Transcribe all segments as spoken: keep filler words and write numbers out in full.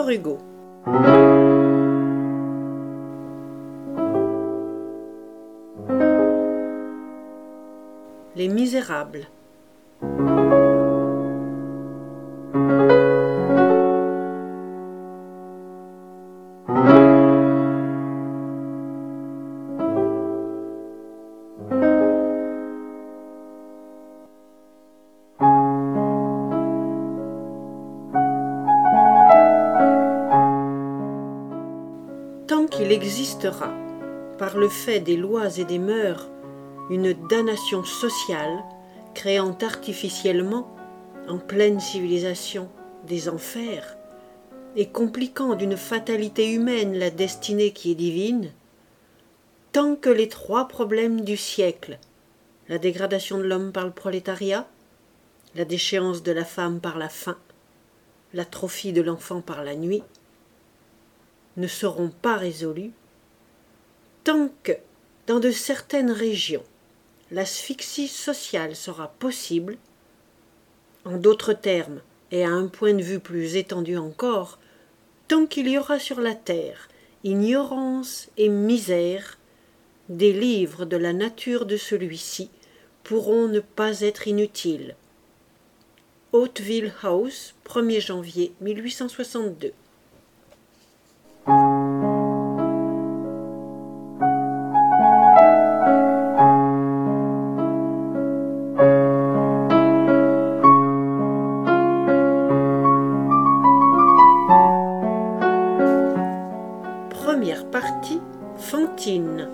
Victor Hugo. Les Misérables. Tant qu'il existera, par le fait des lois et des mœurs, une damnation sociale, créant artificiellement, en pleine civilisation, des enfers, et compliquant d'une fatalité humaine la destinée qui est divine, tant que les trois problèmes du siècle, la dégradation de l'homme par le prolétariat, la déchéance de la femme par la faim, l'atrophie de l'enfant par la nuit, ne seront pas résolus, tant que, dans de certaines régions, l'asphyxie sociale sera possible, en d'autres termes, et à un point de vue plus étendu encore, tant qu'il y aura sur la terre ignorance et misère, des livres de la nature de celui-ci pourront ne pas être inutiles. Hauteville House, premier janvier mille huit cent soixante-deux. Première partie, Fantine.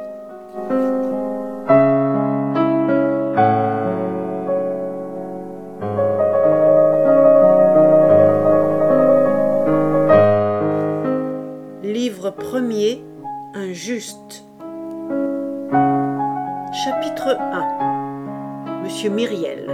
Livre premier, Injuste. Chapitre un. Monsieur Myriel.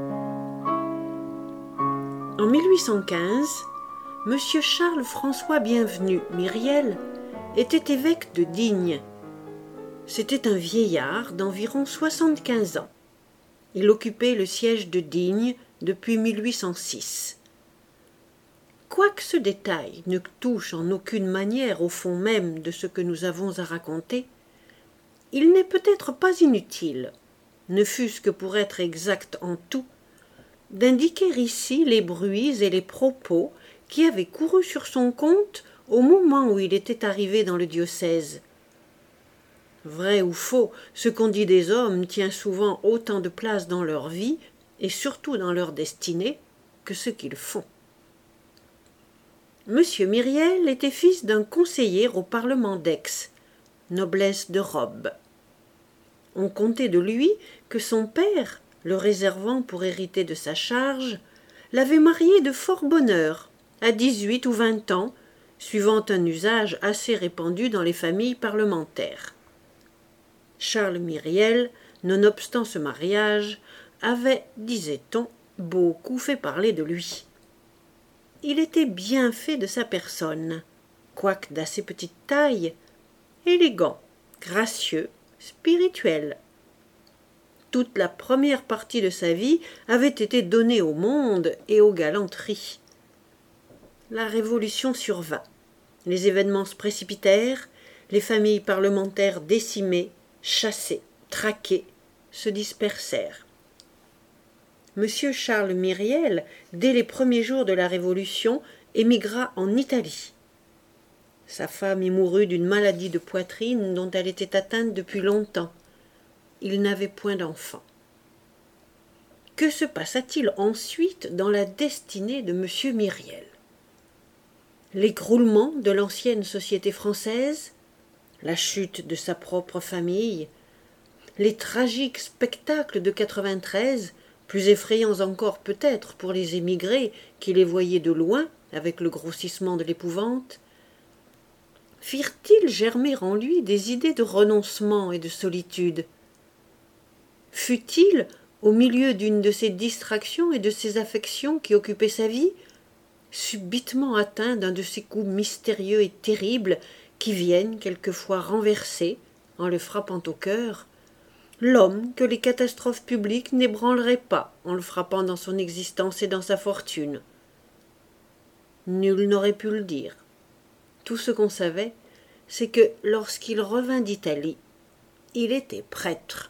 En mille huit cent quinze, Monsieur Charles-François Bienvenu Myriel était évêque de Digne. C'était un vieillard d'environ soixante-quinze ans. Il occupait le siège de Digne depuis mille huit cent six. Quoique ce détail ne touche en aucune manière au fond même de ce que nous avons à raconter, il n'est peut-être pas inutile, ne fût-ce que pour être exact en tout, d'indiquer ici les bruits et les propos qui avaient couru sur son compte au moment où il était arrivé dans le diocèse. Vrai ou faux, ce qu'on dit des hommes tient souvent autant de place dans leur vie, et surtout dans leur destinée, que ce qu'ils font. Monsieur Myriel était fils d'un conseiller au Parlement d'Aix, noblesse de robe. On contait de lui que son père, le réservant pour hériter de sa charge, l'avait marié de fort bonne heure, à dix-huit ou vingt ans, suivant un usage assez répandu dans les familles parlementaires. Charles Myriel, nonobstant ce mariage, avait, disait-on, beaucoup fait parler de lui. Il était bien fait de sa personne, quoique d'assez petite taille, élégant, gracieux, spirituel. Toute la première partie de sa vie avait été donnée au monde et aux galanteries. La Révolution survint. Les événements se précipitèrent, les familles parlementaires décimées, chassées, traquées, se dispersèrent. Monsieur Charles Myriel, dès les premiers jours de la Révolution, émigra en Italie. Sa femme y mourut d'une maladie de poitrine dont elle était atteinte depuis longtemps. Il n'avait point d'enfant. Que se passa-t-il ensuite dans la destinée de monsieur Myriel? L'écroulement de l'ancienne société française, la chute de sa propre famille, les tragiques spectacles de quatre-vingt-treize, plus effrayants encore peut-être pour les émigrés qui les voyaient de loin avec le grossissement de l'épouvante, firent-ils germer en lui des idées de renoncement et de solitude? Fut-il, au milieu d'une de ces distractions et de ces affections qui occupaient sa vie, subitement atteint d'un de ces coups mystérieux et terribles qui viennent quelquefois renverser, en le frappant au cœur, l'homme que les catastrophes publiques n'ébranleraient pas en le frappant dans son existence et dans sa fortune. Nul n'aurait pu le dire. Tout ce qu'on savait, c'est que lorsqu'il revint d'Italie, il était prêtre.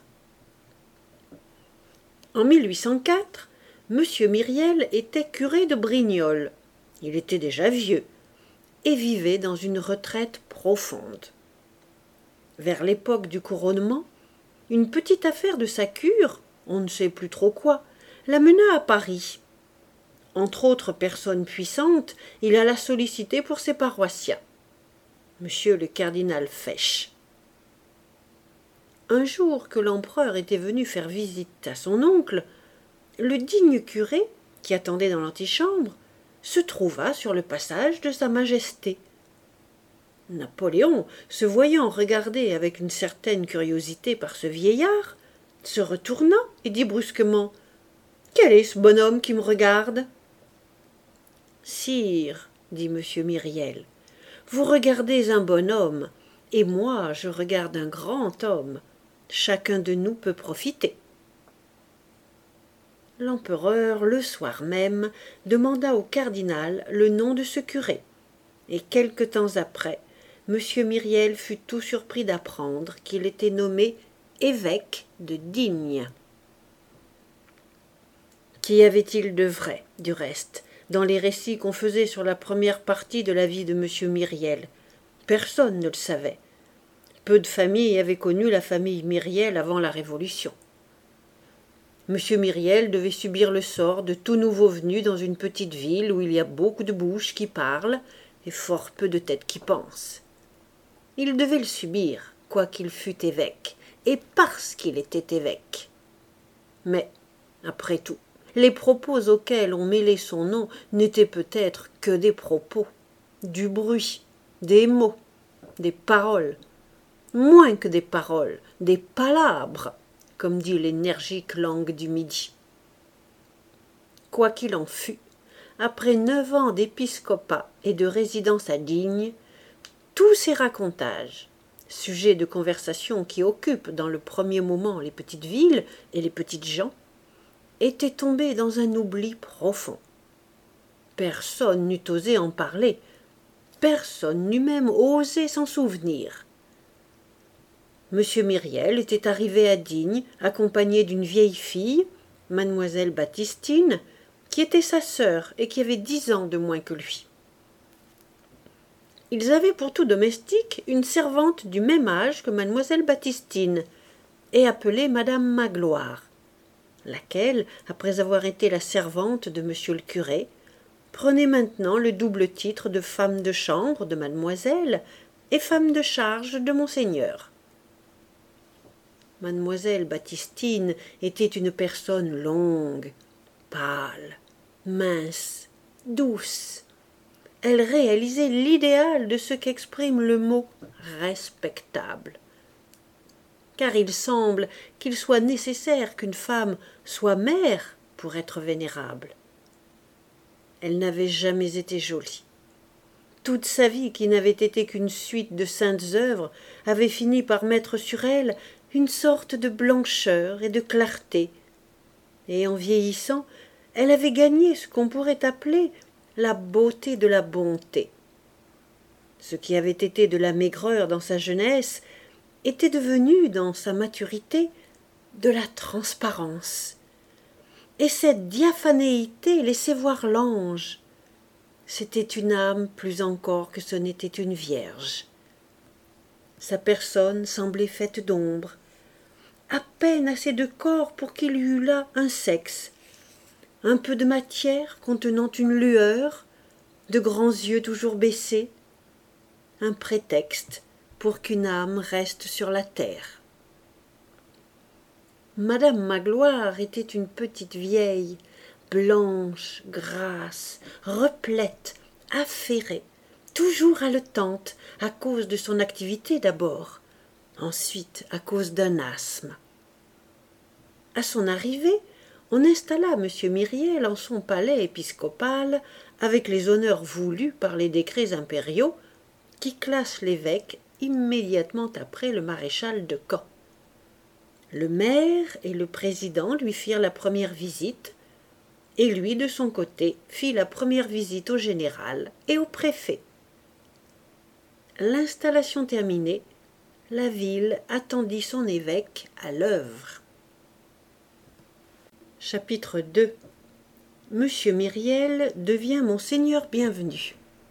En mille huit cent quatre, M. Myriel était curé de Brignoles. Il était déjà vieux et vivait dans une retraite profonde. Vers l'époque du couronnement, une petite affaire de sa cure, on ne sait plus trop quoi, l'amena à Paris. Entre autres personnes puissantes, il alla solliciter pour ses paroissiens. Monsieur le cardinal Fesch. Un jour que l'empereur était venu faire visite à son oncle, le digne curé, qui attendait dans l'antichambre, se trouva sur le passage de sa majesté. Napoléon, se voyant regarder avec une certaine curiosité par ce vieillard, se retourna et dit brusquement « Quel est ce bonhomme qui me regarde ?» « Sire, dit M. Myriel, vous regardez un bonhomme, et moi je regarde un grand homme. Chacun de nous peut profiter. » L'empereur, le soir même, demanda au cardinal le nom de ce curé, et quelque temps après, M. Myriel fut tout surpris d'apprendre qu'il était nommé évêque de Digne. Qu'y avait-il de vrai, du reste, dans les récits qu'on faisait sur la première partie de la vie de M. Myriel? Personne ne le savait. Peu de familles avaient connu la famille Myriel avant la Révolution. M. Myriel devait subir le sort de tout nouveau venu dans une petite ville où il y a beaucoup de bouches qui parlent et fort peu de têtes qui pensent. Il devait le subir, quoiqu'il fût évêque, et parce qu'il était évêque. Mais, après tout, les propos auxquels on mêlait son nom n'étaient peut-être que des propos, du bruit, des mots, des paroles, moins que des paroles, des palabres, comme dit l'énergique langue du Midi. Quoi qu'il en fût, après neuf ans d'épiscopat et de résidence à Digne, tous ces racontages, sujets de conversation qui occupent dans le premier moment les petites villes et les petites gens, étaient tombés dans un oubli profond. Personne n'eût osé en parler, personne n'eût même osé s'en souvenir. M. Myriel était arrivé à Digne accompagné d'une vieille fille, mademoiselle Baptistine, qui était sa sœur et qui avait dix ans de moins que lui. Ils avaient pour tout domestique une servante du même âge que mademoiselle Baptistine, et appelée madame Magloire, laquelle, après avoir été la servante de monsieur le curé, prenait maintenant le double titre de femme de chambre de mademoiselle et femme de charge de monseigneur. Mademoiselle Baptistine était une personne longue, pâle, mince, douce. Elle réalisait l'idéal de ce qu'exprime le mot « respectable ». Car il semble qu'il soit nécessaire qu'une femme soit mère pour être vénérable. Elle n'avait jamais été jolie. Toute sa vie, qui n'avait été qu'une suite de saintes œuvres, avait fini par mettre sur elle une sorte de blancheur et de clarté, et en vieillissant, elle avait gagné ce qu'on pourrait appeler la beauté de la bonté. Ce qui avait été de la maigreur dans sa jeunesse était devenu, dans sa maturité, de la transparence. Et cette diaphanéité laissait voir l'ange. C'était une âme plus encore que ce n'était une vierge. Sa personne semblait faite d'ombre, à peine assez de corps pour qu'il y eût là un sexe, un peu de matière contenant une lueur, de grands yeux toujours baissés, un prétexte pour qu'une âme reste sur la terre. Madame Magloire était une petite vieille, blanche, grasse, replète, affairée, toujours haletante, à cause de son activité d'abord, ensuite à cause d'un asthme. À son arrivée, on installa M. Myriel en son palais épiscopal avec les honneurs voulus par les décrets impériaux qui classent l'évêque immédiatement après le maréchal de Caen. Le maire et le président lui firent la première visite, et lui, de son côté, fit la première visite au général et au préfet. L'installation terminée, la ville attendit son évêque à l'œuvre. Chapitre deux. Monsieur Myriel devient Monseigneur bienvenu.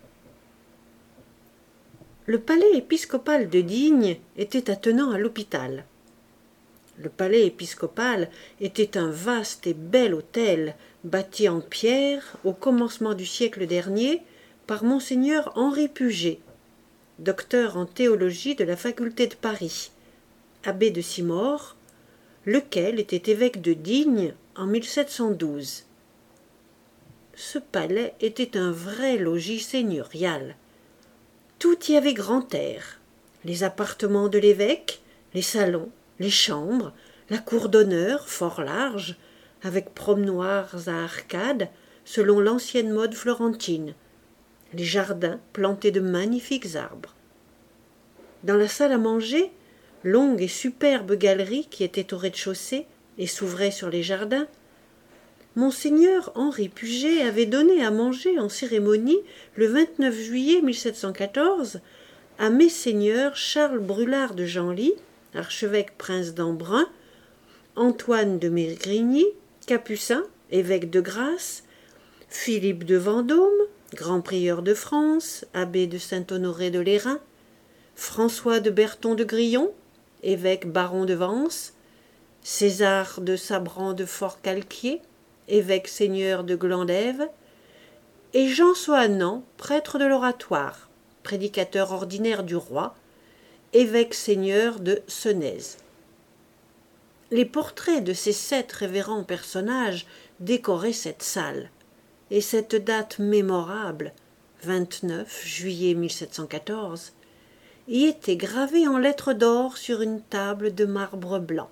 Le palais épiscopal de Digne était attenant à l'hôpital. Le palais épiscopal était un vaste et bel hôtel, bâti en pierre au commencement du siècle dernier par Monseigneur Henri Puget, docteur en théologie de la faculté de Paris, abbé de Simore, lequel était évêque de Digne en mille sept cent douze. Ce palais était un vrai logis seigneurial. Tout y avait grand air. Les appartements de l'évêque, les salons, les chambres, la cour d'honneur, fort large, avec promenoirs à arcades, selon l'ancienne mode florentine, les jardins plantés de magnifiques arbres. Dans la salle à manger, longue et superbe galerie qui était au rez-de-chaussée et s'ouvrait sur les jardins, Monseigneur Henri Puget avait donné à manger en cérémonie le vingt-neuf juillet mille sept cent quatorze à Messeigneurs Charles Brulart de Genlis, archevêque prince d'Embrun, Antoine de Mérigny, capucin, évêque de Grasse, Philippe de Vendôme, grand prieur de France, abbé de Saint-Honoré de Lérins, François de Berton de Grillon, évêque baron de Vence, César de Sabran de Fort-Calquier, évêque seigneur de Glandève, et Jean Soannant, prêtre de l'Oratoire, prédicateur ordinaire du roi, évêque seigneur de Senez. Les portraits de ces sept révérends personnages décoraient cette salle, et cette date mémorable, vingt-neuf juillet mille sept cent quatorze, y était gravée en lettres d'or sur une table de marbre blanc.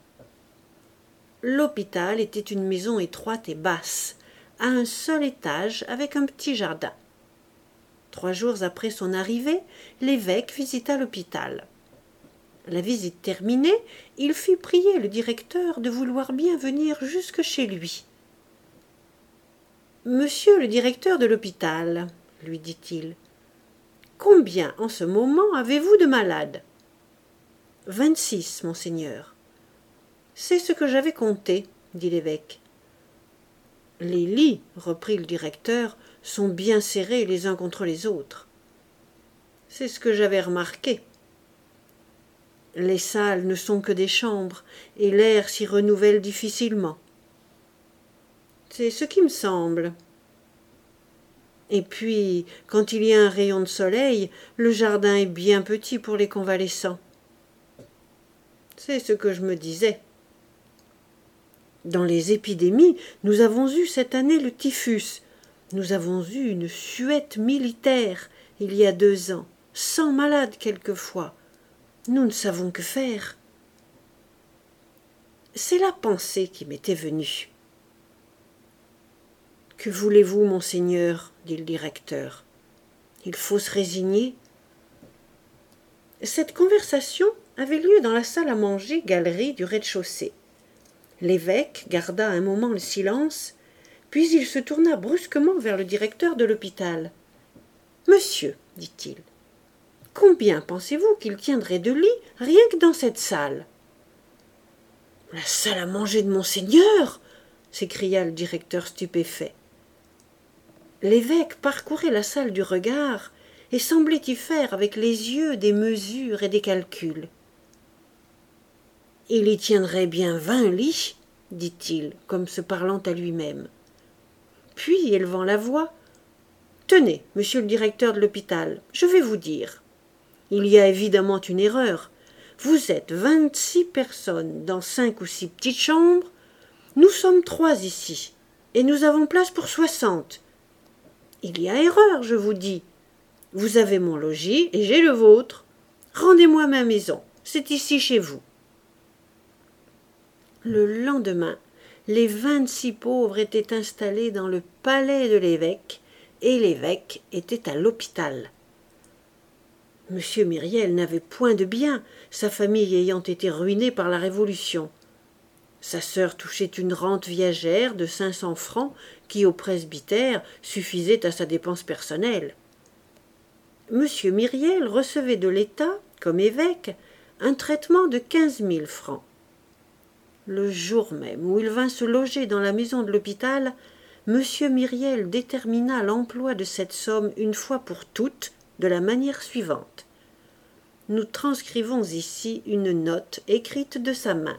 L'hôpital était une maison étroite et basse, à un seul étage avec un petit jardin. Trois jours après son arrivée, l'évêque visita l'hôpital. La visite terminée, il fit prier le directeur de vouloir bien venir jusque chez lui. « Monsieur le directeur de l'hôpital, lui dit-il, combien en ce moment avez-vous de malades ?»« Vingt-six, monseigneur. » C'est ce que j'avais compté, dit l'évêque. Les lits, reprit le directeur, sont bien serrés les uns contre les autres. C'est ce que j'avais remarqué. Les salles ne sont que des chambres, et l'air s'y renouvelle difficilement. C'est ce qui me semble. Et puis, quand il y a un rayon de soleil, le jardin est bien petit pour les convalescents. C'est ce que je me disais. Dans les épidémies, nous avons eu cette année le typhus. Nous avons eu une suette militaire il y a deux ans, cent malades quelquefois. Nous ne savons que faire. C'est la pensée qui m'était venue. Que voulez-vous, monseigneur, dit le directeur. Il faut se résigner. Cette conversation avait lieu dans la salle à manger galerie du rez-de-chaussée. L'évêque garda un moment le silence, puis il se tourna brusquement vers le directeur de l'hôpital. « Monsieur, dit-il, combien pensez-vous qu'il tiendrait de lits rien que dans cette salle ?»« La salle à manger de monseigneur !» s'écria le directeur stupéfait. L'évêque parcourait la salle du regard et semblait y faire avec les yeux des mesures et des calculs. « Il y tiendrait bien vingt lits, dit-il, comme se parlant à lui-même. Puis, élevant la voix, « Tenez, monsieur le directeur de l'hôpital, je vais vous dire. Il y a évidemment une erreur. Vous êtes vingt-six personnes dans cinq ou six petites chambres. Nous sommes trois ici, et nous avons place pour soixante. Il y a erreur, je vous dis. Vous avez mon logis, et j'ai le vôtre. Rendez-moi ma maison, c'est ici chez vous. » Le lendemain, les vingt-six pauvres étaient installés dans le palais de l'évêque, et l'évêque était à l'hôpital. Monsieur Myriel n'avait point de biens, sa famille ayant été ruinée par la Révolution. Sa sœur touchait une rente viagère de cinq cents francs qui, au presbytère, suffisait à sa dépense personnelle. Monsieur Myriel recevait de l'État, comme évêque, un traitement de quinze mille francs. Le jour même où il vint se loger dans la maison de l'hôpital, Monsieur Myriel détermina l'emploi de cette somme une fois pour toutes de la manière suivante. Nous transcrivons ici une note écrite de sa main.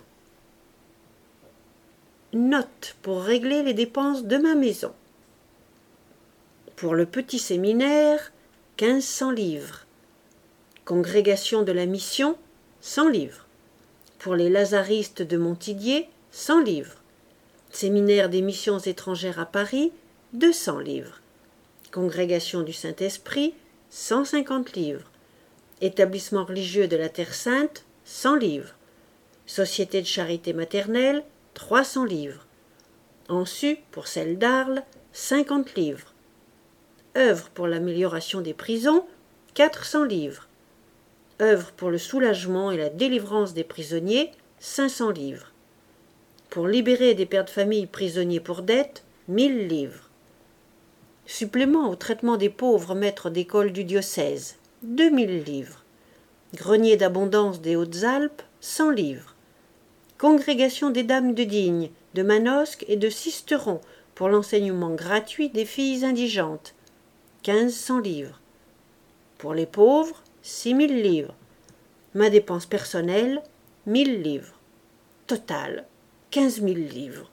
Note pour régler les dépenses de ma maison. Pour le petit séminaire, quinze cents livres. Congrégation de la mission, cent livres. Pour les lazaristes de Montdidier, cent livres. Séminaire des missions étrangères à Paris, deux cents livres. Congrégation du Saint-Esprit, cent cinquante livres. Établissement religieux de la Terre Sainte, cent livres. Société de charité maternelle, trois cents livres. En su, pour celle d'Arles, cinquante livres. Œuvre pour l'amélioration des prisons, quatre cents livres. Œuvre pour le soulagement et la délivrance des prisonniers, cinq cents livres. Pour libérer des pères de famille prisonniers pour dette, mille livres. Supplément au traitement des pauvres maîtres d'école du diocèse, deux mille livres. Grenier d'abondance des Hautes-Alpes, cent livres. Congrégation des Dames de Digne, de Manosque et de Sisteron pour l'enseignement gratuit des filles indigentes, quinze cents livres. Pour les pauvres, six mille livres. Ma dépense personnelle, mille livres. Total, quinze mille livres.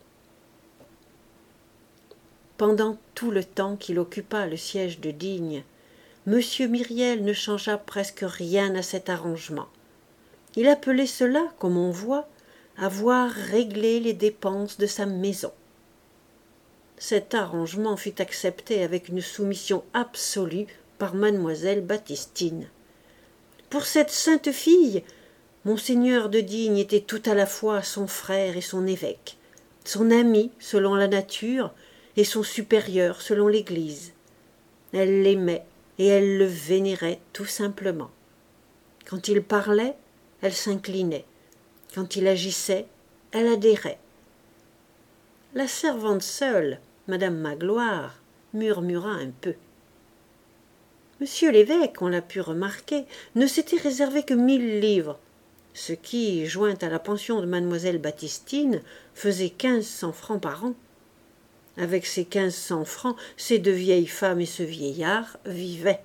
Pendant tout le temps qu'il occupa le siège de Digne, Monsieur Myriel ne changea presque rien à cet arrangement. Il appelait cela, comme on voit, avoir réglé les dépenses de sa maison. Cet arrangement fut accepté avec une soumission absolue par mademoiselle Baptistine. Pour cette sainte fille, monseigneur de Digne était tout à la fois son frère et son évêque, son ami selon la nature et son supérieur selon l'Église. Elle l'aimait et elle le vénérait tout simplement. Quand il parlait, elle s'inclinait. Quand il agissait, elle adhérait. La servante seule, madame Magloire, murmura un peu. Monsieur l'évêque, on l'a pu remarquer, ne s'était réservé que mille livres, ce qui, joint à la pension de mademoiselle Baptistine, faisait quinze cents francs par an. Avec ces quinze cents francs, ces deux vieilles femmes et ce vieillard vivaient.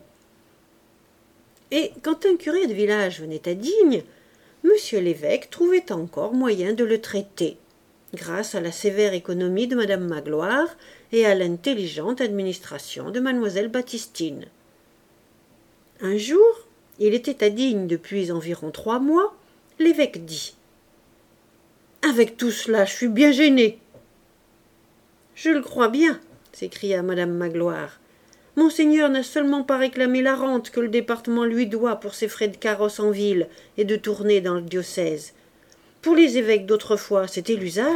Et quand un curé de village venait à Digne, Monsieur l'évêque trouvait encore moyen de le traiter, grâce à la sévère économie de madame Magloire et à l'intelligente administration de mademoiselle Baptistine. Un jour, il était à Digne depuis environ trois mois, l'évêque dit « Avec tout cela, je suis bien gêné. »« Je le crois bien, » s'écria madame Magloire. « Monseigneur n'a seulement pas réclamé la rente que le département lui doit pour ses frais de carrosse en ville et de tournée dans le diocèse. Pour les évêques d'autrefois, c'était l'usage. »«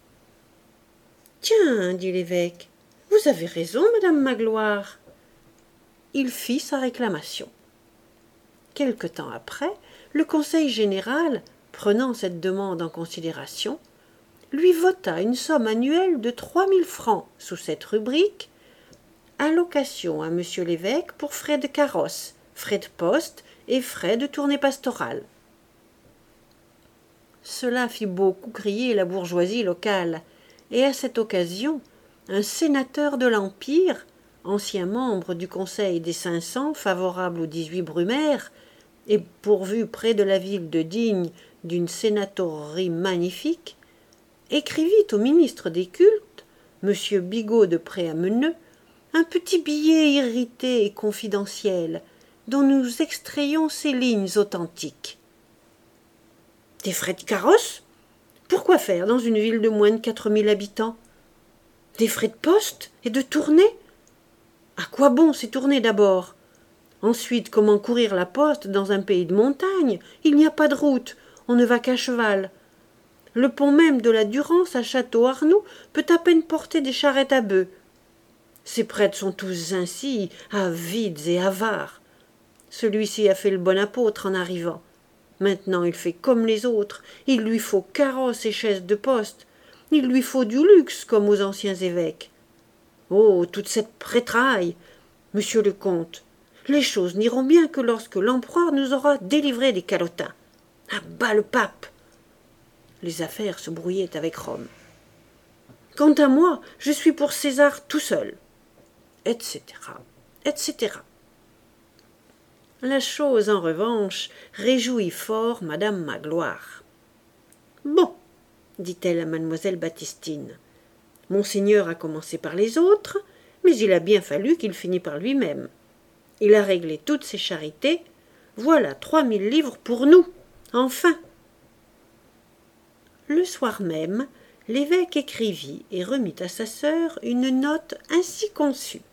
Tiens, dit l'évêque, vous avez raison, madame Magloire. » Il fit sa réclamation. Quelque temps après, le Conseil général, prenant cette demande en considération, lui vota une somme annuelle de trois mille francs sous cette rubrique « Allocation à monsieur l'évêque pour frais de carrosse, frais de poste et frais de tournée pastorale. » Cela fit beaucoup crier la bourgeoisie locale, et à cette occasion, un sénateur de l'Empire, ancien membre du Conseil des cinq cents favorable aux dix-huit Brumaire, et pourvu près de la ville de Digne d'une sénatorerie magnifique, écrivit au ministre des Cultes, M. Bigot de Préameneux, un petit billet irrité et confidentiel, dont nous extrayons ces lignes authentiques. Des frais de carrosse? Pourquoi faire dans une ville de moins de quatre mille habitants? Des frais de poste et de tournée? À quoi bon ces tournées d'abord? Ensuite, comment courir la poste dans un pays de montagne? Il n'y a pas de route, on ne va qu'à cheval. Le pont même de la Durance à Château-Arnoux peut à peine porter des charrettes à bœufs. Ces prêtres sont tous ainsi, avides et avares. Celui-ci a fait le bon apôtre en arrivant. Maintenant il fait comme les autres, il lui faut carrosse et chaise de poste, il lui faut du luxe comme aux anciens évêques. Oh, toute cette prêtraille, monsieur le comte, les choses n'iront bien que lorsque l'empereur nous aura délivrés des calotins. À bas le pape. Les affaires se brouillaient avec Rome. Quant à moi, je suis pour César tout seul, et cetera, et cetera. La chose, en revanche, réjouit fort madame Magloire. Bon, dit-elle à mademoiselle Baptistine, monseigneur a commencé par les autres, mais il a bien fallu qu'il finît par lui-même. Il a réglé toutes ses charités, voilà trois mille livres pour nous, enfin. Le soir même, l'évêque écrivit et remit à sa sœur une note ainsi conçue.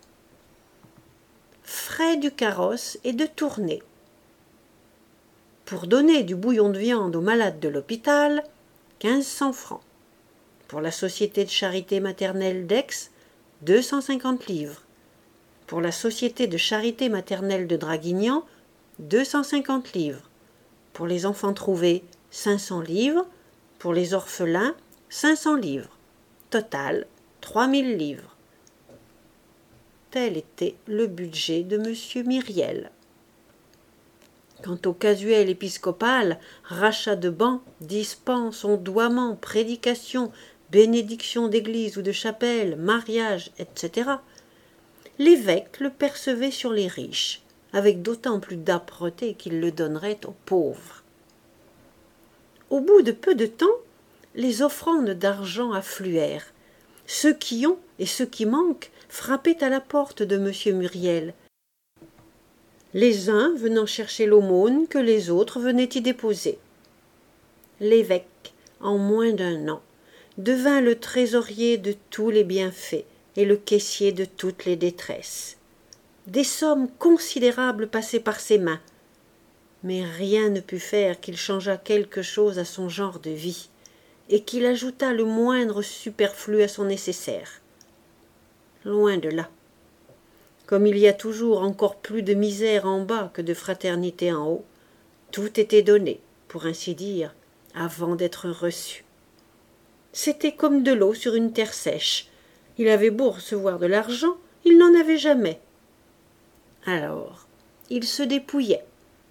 Frais du carrosse et de tournée. Pour donner du bouillon de viande aux malades de l'hôpital, quinze cents francs. Pour la société de charité maternelle d'Aix, deux cent cinquante livres. Pour la société de charité maternelle de Draguignan, deux cent cinquante livres. Pour les enfants trouvés, cinq cents livres. Pour les orphelins, cinq cents livres. Total, trois mille livres. Tel était le budget de monsieur Myriel. Quant au casuel épiscopal, rachat de bancs, dispenses, ondoiements, prédications, bénédictions d'église ou de chapelle, mariage, et cetera, l'évêque le percevait sur les riches, avec d'autant plus d'âpreté qu'il le donnerait aux pauvres. Au bout de peu de temps, les offrandes d'argent affluèrent. Ceux qui ont et ceux qui manquent frappaient à la porte de monsieur Myriel, les uns venant chercher l'aumône que les autres venaient y déposer. L'évêque, en moins d'un an, devint le trésorier de tous les bienfaits et le caissier de toutes les détresses. Des sommes considérables passaient par ses mains, mais rien ne put faire qu'il changeât quelque chose à son genre de vie, et qu'il ajoutât le moindre superflu à son nécessaire. Loin de là. Comme il y a toujours encore plus de misère en bas que de fraternité en haut, tout était donné, pour ainsi dire, avant d'être reçu. C'était comme de l'eau sur une terre sèche. Il avait beau recevoir de l'argent, il n'en avait jamais. Alors, il se dépouillait.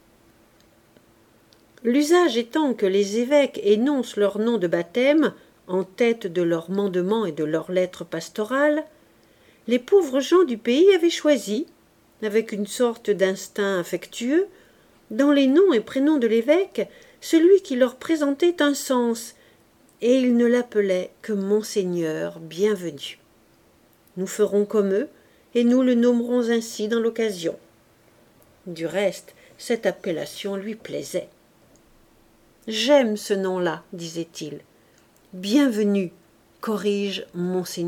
L'usage étant que les évêques énoncent leur nom de baptême en tête de leurs mandements et de leurs lettres pastorales, les pauvres gens du pays avaient choisi, avec une sorte d'instinct affectueux, dans les noms et prénoms de l'évêque, celui qui leur présentait un sens, et ils ne l'appelaient que Monseigneur bienvenu. Nous ferons comme eux, et nous le nommerons ainsi dans l'occasion. Du reste, cette appellation lui plaisait. « J'aime ce nom-là, disait-il. Bienvenue, corrige Monseigneur. »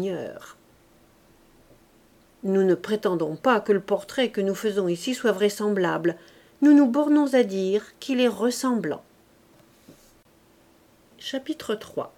Nous ne prétendons pas que le portrait que nous faisons ici soit vraisemblable. Nous nous bornons à dire qu'il est ressemblant. Chapitre trois.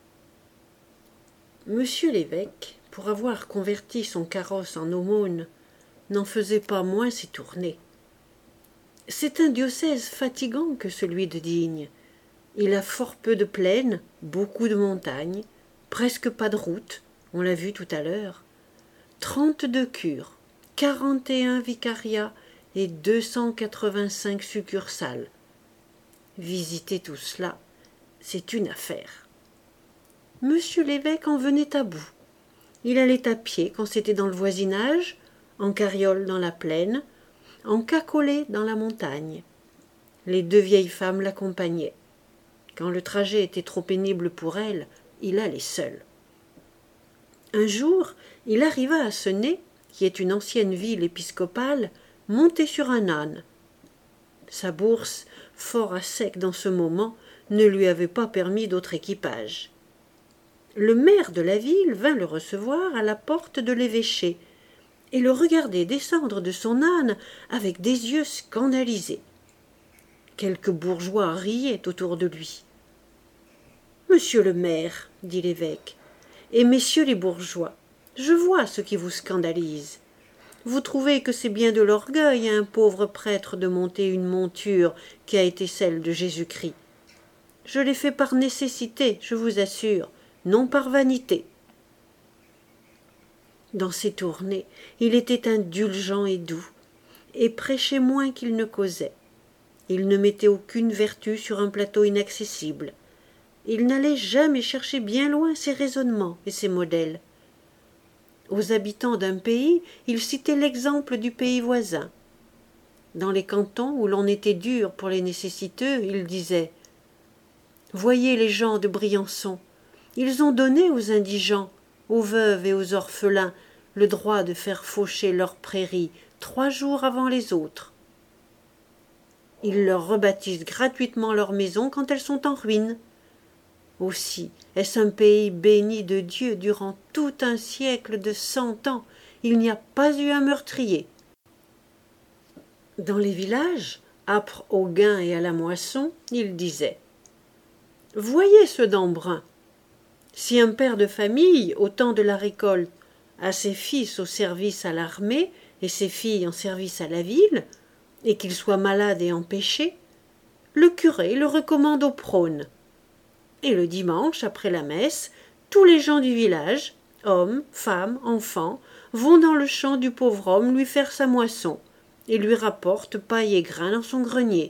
Monsieur l'évêque, pour avoir converti son carrosse en aumône, n'en faisait pas moins ses tournées. C'est un diocèse fatigant que celui de Digne. Il a fort peu de plaines, beaucoup de montagnes, presque pas de route, on l'a vu tout à l'heure, trente-deux cures, quarante et un vicariats et deux cent quatre-vingt-cinq succursales. Visiter tout cela, c'est une affaire. Monsieur l'évêque en venait à bout. Il allait à pied quand c'était dans le voisinage, en carriole dans la plaine, en cacolet dans la montagne. Les deux vieilles femmes l'accompagnaient. Quand le trajet était trop pénible pour elle, il allait seul. Un jour, il arriva à Senez, qui est une ancienne ville épiscopale, monté sur un âne. Sa bourse, fort à sec dans ce moment, ne lui avait pas permis d'autre équipage. Le maire de la ville vint le recevoir à la porte de l'évêché et le regardait descendre de son âne avec des yeux scandalisés. Quelques bourgeois riaient autour de lui. « Monsieur le maire, dit l'évêque, et messieurs les bourgeois, je vois ce qui vous scandalise. Vous trouvez que c'est bien de l'orgueil à un pauvre prêtre de monter une monture qui a été celle de Jésus-Christ. Je l'ai fait par nécessité, je vous assure, non par vanité. » Dans ses tournées, il était indulgent et doux, et prêchait moins qu'il ne causait. Il ne mettait aucune vertu sur un plateau inaccessible. Il n'allait jamais chercher bien loin ses raisonnements et ses modèles. Aux habitants d'un pays, il citait l'exemple du pays voisin. Dans les cantons où l'on était dur pour les nécessiteux, il disait « Voyez les gens de Briançon, ils ont donné aux indigents, aux veuves et aux orphelins le droit de faire faucher leurs prairies trois jours avant les autres. Ils leur rebâtissent gratuitement leurs maisons quand elles sont en ruine. Aussi, est-ce un pays béni de Dieu durant tout un siècle de cent ans, il n'y a pas eu un meurtrier. » Dans les villages, âpres au gain et à la moisson, il disait « Voyez ce d'Embrun. Si un père de famille, au temps de la récolte, a ses fils au service à l'armée et ses filles en service à la ville, et qu'il soit malade et empêché, le curé le recommande au prône. Et le dimanche, après la messe, tous les gens du village, hommes, femmes, enfants, vont dans le champ du pauvre homme lui faire sa moisson, et lui rapportent paille et grains dans son grenier.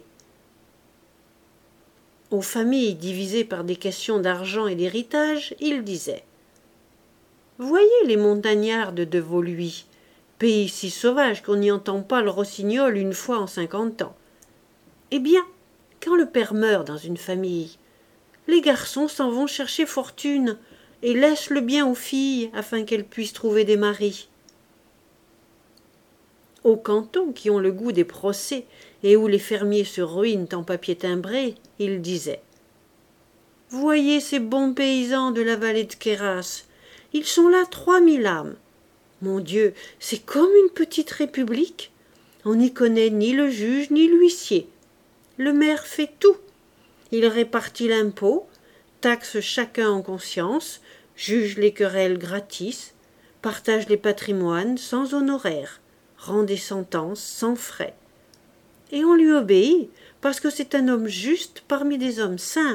Aux familles divisées par des questions d'argent et d'héritage, il disait « Voyez les montagnardes de Voluy, pays si sauvage qu'on n'y entend pas le rossignol une fois en cinquante ans. Eh bien, quand le père meurt dans une famille, les garçons s'en vont chercher fortune et laissent le bien aux filles afin qu'elles puissent trouver des maris. Aux cantons qui ont le goût des procès et où les fermiers se ruinent en papier timbré, il disait « Voyez ces bons paysans de la vallée de Queyras, ils sont là trois mille âmes. Mon Dieu, c'est comme une petite république. On n'y connaît ni le juge ni l'huissier. Le maire fait tout. Il répartit l'impôt, taxe chacun en conscience, juge les querelles gratis, partage les patrimoines sans honoraires, rend des sentences sans frais. Et on lui obéit parce que c'est un homme juste parmi des hommes simples. »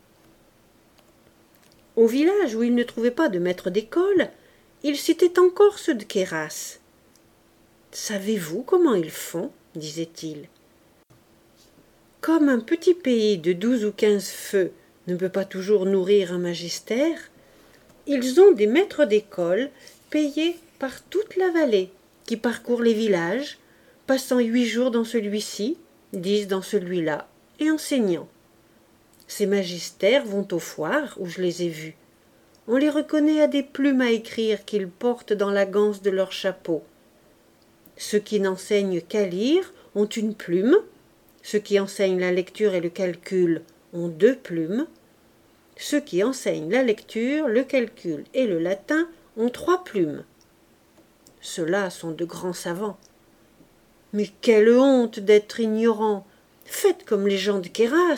Au village où il ne trouvait pas de maître d'école, il citait encore ceux de Queyras. « Savez-vous comment ils font ?» disait-il. « Comme un petit pays de douze ou quinze feux ne peut pas toujours nourrir un magistère, ils ont des maîtres d'école payés par toute la vallée, qui parcourent les villages, passant huit jours dans celui-ci, dix dans celui-là, et enseignant. Ces magistères vont aux foires où je les ai vus. On les reconnaît à des plumes à écrire qu'ils portent dans la ganse de leur chapeau. Ceux qui n'enseignent qu'à lire ont une plume, ceux qui enseignent la lecture et le calcul ont deux plumes, ceux qui enseignent la lecture, le calcul et le latin ont trois plumes. Ceux-là sont de grands savants. Mais quelle honte d'être ignorant! Faites comme les gens de Queyras. »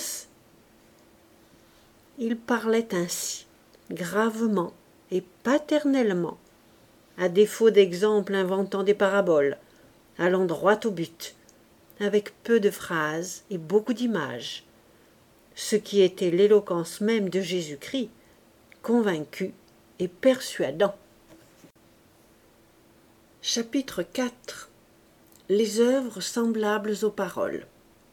Il parlait ainsi, gravement et paternellement, à défaut d'exemples inventant des paraboles, allant droit au but, avec peu de phrases et beaucoup d'images, ce qui était l'éloquence même de Jésus-Christ, convaincu et persuadant. Chapitre quatre. Les œuvres semblables aux paroles.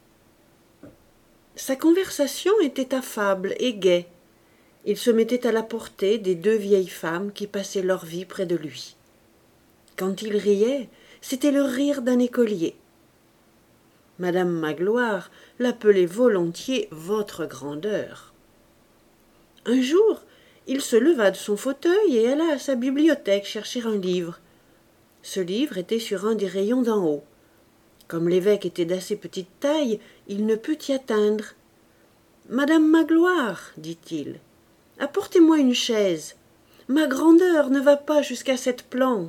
Sa conversation était affable et gaie. Il se mettait à la portée des deux vieilles femmes qui passaient leur vie près de lui. Quand il riait, c'était le rire d'un écolier. Madame Magloire l'appelait volontiers « votre grandeur ». Un jour, il se leva de son fauteuil et alla à sa bibliothèque chercher un livre. Ce livre était sur un des rayons d'en haut. Comme l'évêque était d'assez petite taille, il ne put y atteindre. « Madame Magloire, dit-il, apportez-moi une chaise. Ma grandeur ne va pas jusqu'à cette planche. »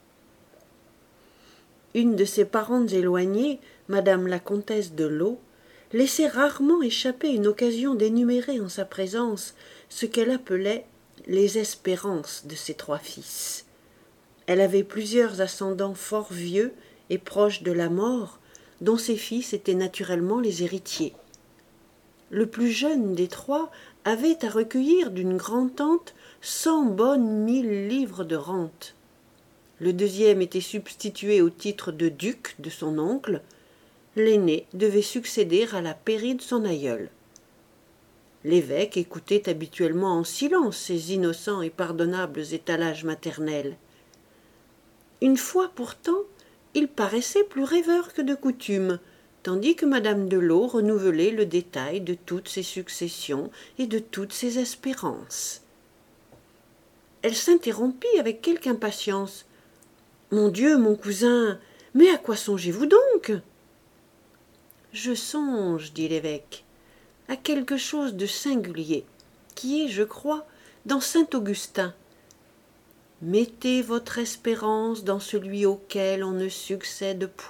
Une de ses parentes éloignées, madame la comtesse de Laux, laissait rarement échapper une occasion d'énumérer en sa présence ce qu'elle appelait les espérances de ses trois fils. Elle avait plusieurs ascendants fort vieux et proches de la mort, dont ses fils étaient naturellement les héritiers. Le plus jeune des trois avait à recueillir d'une grand-tante cent bonnes mille livres de rente. Le deuxième était substitué au titre de duc de son oncle. L'aîné devait succéder à la pairie de son aïeul. L'évêque écoutait habituellement en silence ces innocents et pardonnables étalages maternels. Une fois pourtant, il paraissait plus rêveur que de coutume, tandis que madame de Lô renouvelait le détail de toutes ses successions et de toutes ses espérances. Elle s'interrompit avec quelque impatience. « Mon Dieu, mon cousin, mais à quoi songez-vous donc ?»« Je songe, dit l'évêque, à quelque chose de singulier, qui est, je crois, dans saint Augustin. Mettez votre espérance dans celui auquel on ne succède point. »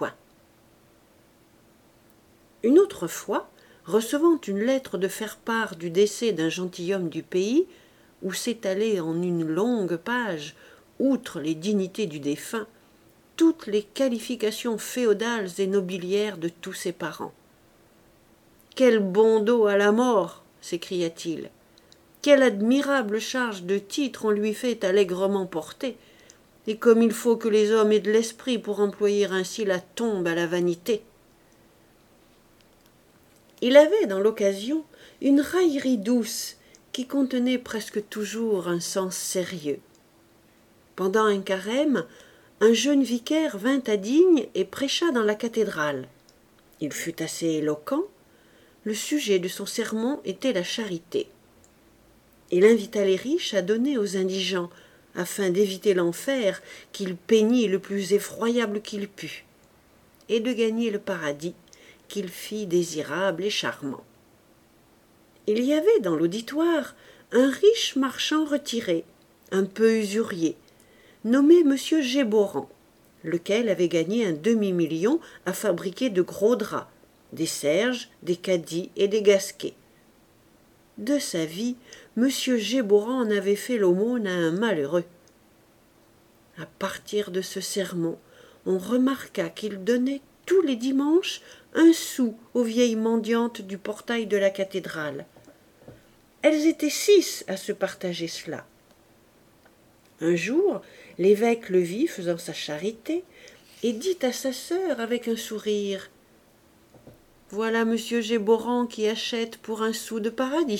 Une autre fois, recevant une lettre de faire part du décès d'un gentilhomme du pays, où s'étalait en une longue page, outre les dignités du défunt, toutes les qualifications féodales et nobiliaires de tous ses parents. « Quel bon dos à la mort !» s'écria-t-il. « Quelle admirable charge de titres on lui fait allègrement porter, et comme il faut que les hommes aient de l'esprit pour employer ainsi la tombe à la vanité !» Il avait dans l'occasion une raillerie douce qui contenait presque toujours un sens sérieux. Pendant un carême, un jeune vicaire vint à Digne et prêcha dans la cathédrale. Il fut assez éloquent. Le sujet de son sermon était la charité. Il invita les riches à donner aux indigents, afin d'éviter l'enfer qu'il peignit le plus effroyable qu'il put, et de gagner le paradis qu'il fit désirable et charmant. Il y avait dans l'auditoire un riche marchand retiré, un peu usurier, nommé monsieur Géborand, lequel avait gagné un demi-million à fabriquer de gros draps, des serges, des cadis et des gasquets. De sa vie, monsieur Géborand en avait fait l'aumône à un malheureux. À partir de ce sermon, on remarqua qu'il donnait tous les dimanches un sou aux vieilles mendiantes du portail de la cathédrale. Elles étaient six à se partager cela. Un jour, l'évêque le vit faisant sa charité et dit à sa sœur avec un sourire: « Voilà monsieur Géborand qui achète pour un sou de paradis. »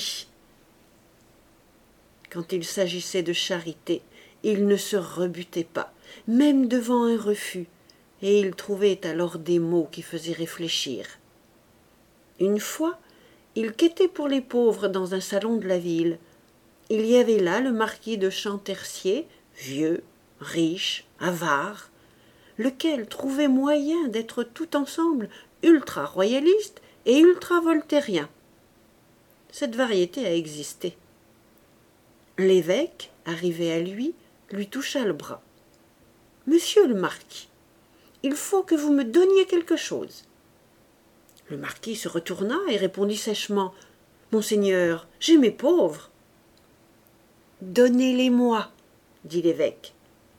Quand il s'agissait de charité, il ne se rebutait pas, même devant un refus, et il trouvait alors des mots qui faisaient réfléchir. Une fois, il quêtait pour les pauvres dans un salon de la ville. Il y avait là le marquis de Champtercier, vieux, riche, avare, lequel trouvait moyen d'être tout ensemble ultra-royaliste et ultra-voltairien. Cette variété a existé. L'évêque, arrivé à lui, lui toucha le bras. « Monsieur le marquis, il faut que vous me donniez quelque chose. » Le marquis se retourna et répondit sèchement: « Monseigneur, j'ai mes pauvres. »« Donnez-les-moi, » dit l'évêque.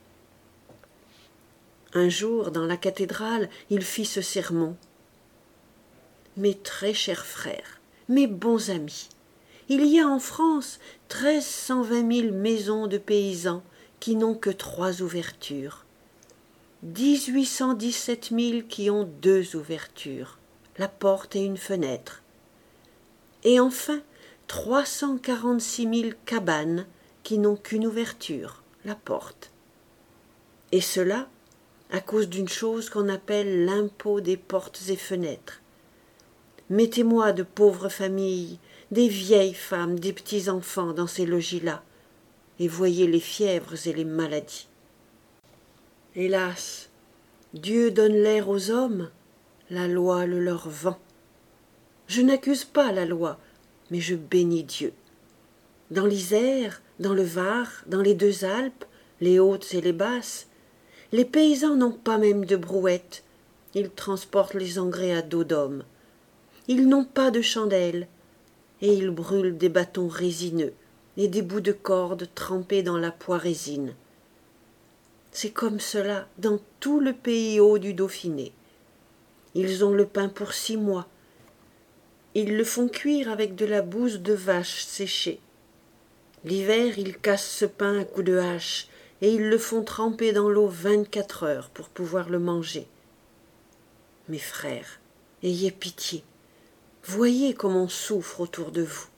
Un jour, dans la cathédrale, il fit ce sermon: « Mes très chers frères, mes bons amis, il y a en France treize cent vingt mille maisons de paysans qui n'ont que trois ouvertures, dix-huit cent dix-sept mille qui ont deux ouvertures, la porte et une fenêtre, et enfin trois cent quarante-six mille cabanes qui n'ont qu'une ouverture, la porte. Et cela à cause d'une chose qu'on appelle l'impôt des portes et fenêtres. Mettez-moi de pauvres familles, des vieilles femmes, des petits-enfants dans ces logis-là, et voyez les fièvres et les maladies. Hélas, Dieu donne l'air aux hommes, la loi le leur vend. Je n'accuse pas la loi, mais je bénis Dieu. Dans l'Isère, dans le Var, dans les deux Alpes, les hautes et les basses, les paysans n'ont pas même de brouettes, ils transportent les engrais à dos d'homme. Ils n'ont pas de chandelles, et ils brûlent des bâtons résineux et des bouts de corde trempés dans la poirésine. C'est comme cela dans tout le pays haut du Dauphiné. Ils ont le pain pour six mois. Ils le font cuire avec de la bouse de vache séchée. L'hiver, ils cassent ce pain à coups de hache et ils le font tremper dans l'eau vingt-quatre heures pour pouvoir le manger. Mes frères, ayez pitié. Voyez comme on souffre autour de vous.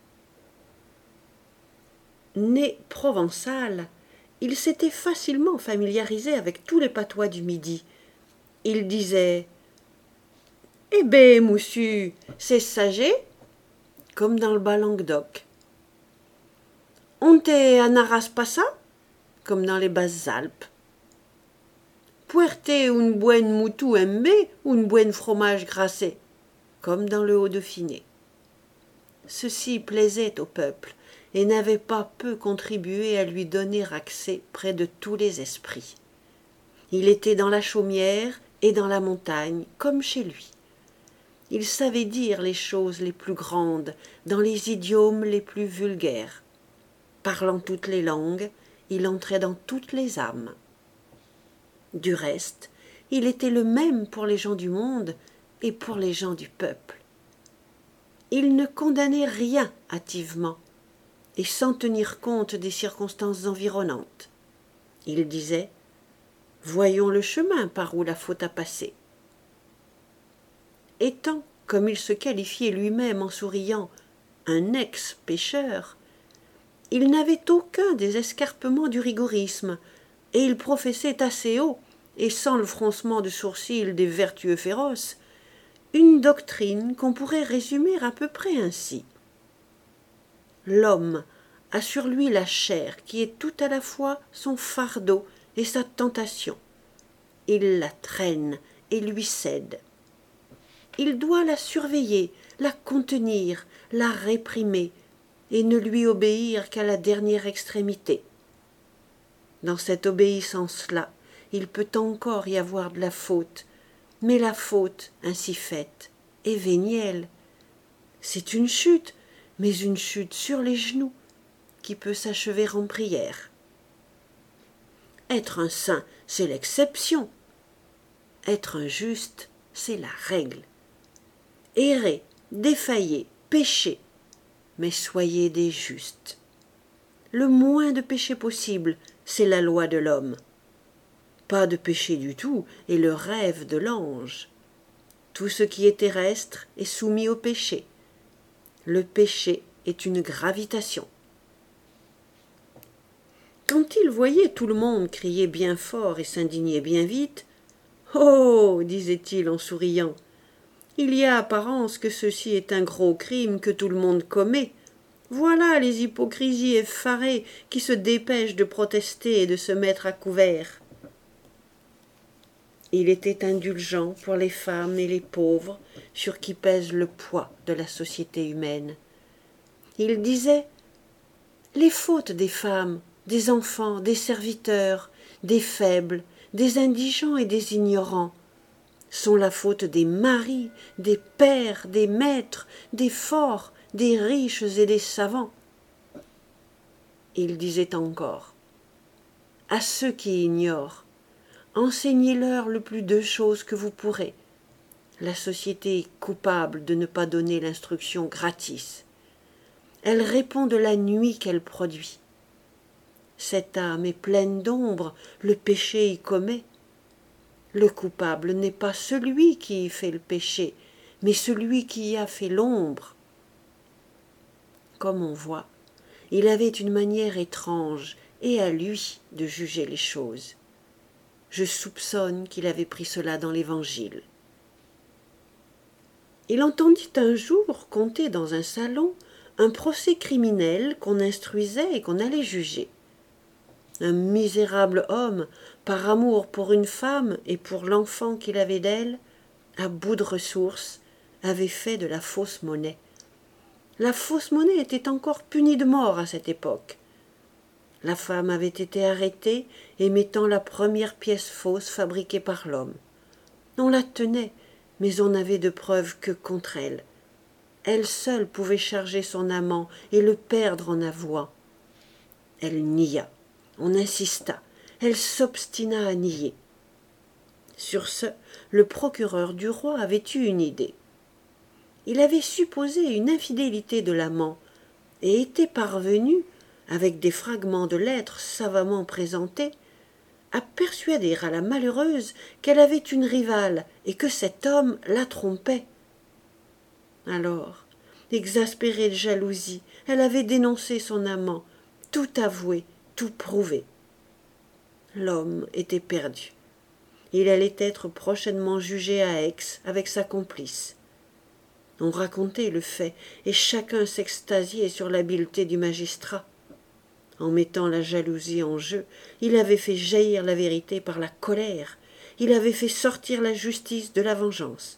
Né provençal, il s'était facilement familiarisé avec tous les patois du Midi. Il disait « Eh ben, moussu, c'est sagé ?» comme dans le bas Languedoc. « On t'est à Naras passa ?» comme dans les basses Alpes. « Puerte un buen moutou embe ou un buen fromage grassé ?» comme dans le Haut-Dauphiné. Ceci plaisait au peuple et n'avait pas peu contribué à lui donner accès près de tous les esprits. Il était dans la chaumière et dans la montagne, comme chez lui. Il savait dire les choses les plus grandes dans les idiomes les plus vulgaires. Parlant toutes les langues, il entrait dans toutes les âmes. Du reste, il était le même pour les gens du monde et pour les gens du peuple. Il ne condamnait rien hâtivement et sans tenir compte des circonstances environnantes. Il disait « Voyons le chemin par où la faute a passé ». Étant, comme il se qualifiait lui-même en souriant, un ex-pécheur, il n'avait aucun des escarpements du rigorisme, et il professait assez haut, et sans le froncement de sourcils des vertueux féroces, une doctrine qu'on pourrait résumer à peu près ainsi. L'homme a sur lui la chair qui est tout à la fois son fardeau et sa tentation. Il la traîne et lui cède. Il doit la surveiller, la contenir, la réprimer, et ne lui obéir qu'à la dernière extrémité. Dans cette obéissance-là, il peut encore y avoir de la faute, mais la faute, ainsi faite, est vénielle. C'est une chute, mais une chute sur les genoux, qui peut s'achever en prière. Être un saint, c'est l'exception. Être un juste, c'est la règle. Errez, défaillez, péchez, mais soyez des justes. Le moins de péché possible, c'est la loi de l'homme. Pas de péché du tout est le rêve de l'ange. Tout ce qui est terrestre est soumis au péché. Le péché est une gravitation. Quand il voyait tout le monde crier bien fort et s'indigner bien vite, « Oh !» disait-il en souriant, « il y a apparence que ceci est un gros crime que tout le monde commet. Voilà les hypocrisies effarées qui se dépêchent de protester et de se mettre à couvert. » Il était indulgent pour les femmes et les pauvres sur qui pèse le poids de la société humaine. Il disait « Les fautes des femmes, des enfants, des serviteurs, des faibles, des indigents et des ignorants sont la faute des maris, des pères, des maîtres, des forts, des riches et des savants. » Il disait encore « À ceux qui ignorent, enseignez-leur le plus de choses que vous pourrez. La société est coupable de ne pas donner l'instruction gratis. Elle répond de la nuit qu'elle produit. Cette âme est pleine d'ombre, le péché y commet. Le coupable n'est pas celui qui y fait le péché, mais celui qui y a fait l'ombre. » Comme on voit, il avait une manière étrange et à lui de juger les choses. Je soupçonne qu'il avait pris cela dans l'Évangile. Il entendit un jour conter dans un salon un procès criminel qu'on instruisait et qu'on allait juger. Un misérable homme, par amour pour une femme et pour l'enfant qu'il avait d'elle, à bout de ressources, avait fait de la fausse monnaie. La fausse monnaie était encore punie de mort à cette époque. La femme avait été arrêtée émettant la première pièce fausse fabriquée par l'homme. On la tenait, mais on n'avait de preuves que contre elle. Elle seule pouvait charger son amant et le perdre en avouant. Elle nia. On insista. elle s'obstina à nier. Sur ce, le procureur du roi avait eu une idée. Il avait supposé une infidélité de l'amant et était parvenu, avec des fragments de lettres savamment présentés, à persuader à la malheureuse qu'elle avait une rivale et que cet homme la trompait. Alors, exaspérée de jalousie, elle avait dénoncé son amant, tout avoué, tout prouvé. L'homme était perdu. Il allait être prochainement jugé à Aix avec sa complice. On racontait le fait, et chacun s'extasiait sur l'habileté du magistrat. En mettant la jalousie en jeu, il avait fait jaillir la vérité par la colère, il avait fait sortir la justice de la vengeance.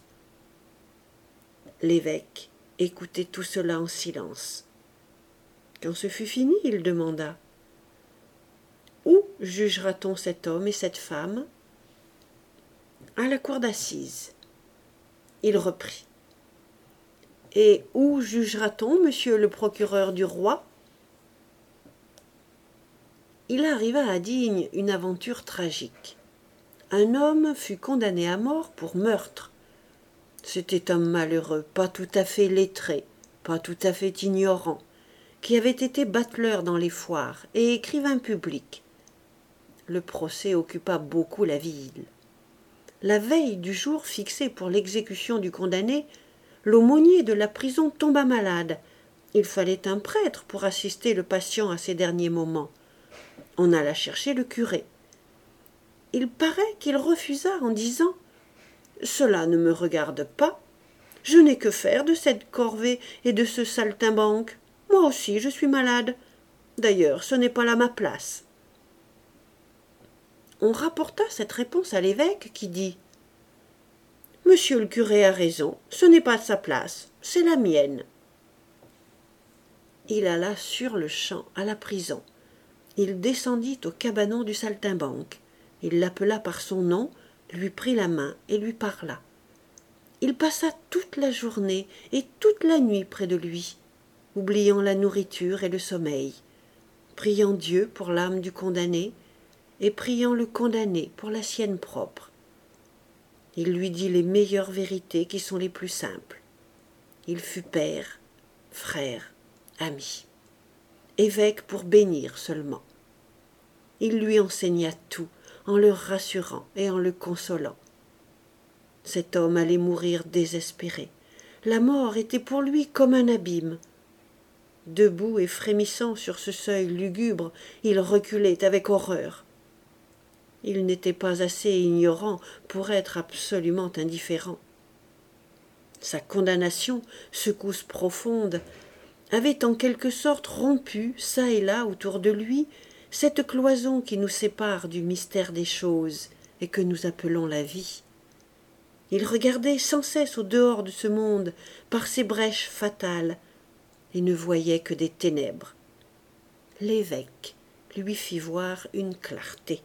L'évêque écoutait tout cela en silence. Quand ce fut fini, il demanda « Où jugera-t-on cet homme et cette femme ?» « À la cour d'assises. » Il reprit « Et où jugera-t-on, monsieur le procureur du roi ?» Il arriva à Digne une aventure tragique. Un homme fut condamné à mort pour meurtre. C'était un malheureux, pas tout à fait lettré, pas tout à fait ignorant, qui avait été bateleur dans les foires et écrivain public. Le procès occupa beaucoup la ville. La veille du jour fixé pour l'exécution du condamné, l'aumônier de la prison tomba malade. Il fallait un prêtre pour assister le patient à ses derniers moments. On alla chercher le curé. Il paraît qu'il refusa en disant « Cela ne me regarde pas. Je n'ai que faire de cette corvée et de ce saltimbanque. Moi aussi, je suis malade. D'ailleurs, ce n'est pas là ma place. » On rapporta cette réponse à l'évêque qui dit « Monsieur le curé a raison, ce n'est pas sa place, c'est la mienne. » Il alla sur-le-champ à la prison. Il descendit au cabanon du saltimbanque. Il l'appela par son nom, lui prit la main et lui parla. Il passa toute la journée et toute la nuit près de lui, oubliant la nourriture et le sommeil, priant Dieu pour l'âme du condamné et priant le condamné pour la sienne propre. Il lui dit les meilleures vérités qui sont les plus simples. Il fut père, frère, ami, évêque pour bénir seulement. Il lui enseigna tout en le rassurant et en le consolant. Cet homme allait mourir désespéré. La mort était pour lui comme un abîme. Debout et frémissant sur ce seuil lugubre, il reculait avec horreur. Il n'était pas assez ignorant pour être absolument indifférent. Sa condamnation, secousse profonde, avait en quelque sorte rompu, çà et là autour de lui, cette cloison qui nous sépare du mystère des choses et que nous appelons la vie. Il regardait sans cesse au dehors de ce monde par ces brèches fatales et ne voyait que des ténèbres. L'évêque lui fit voir une clarté.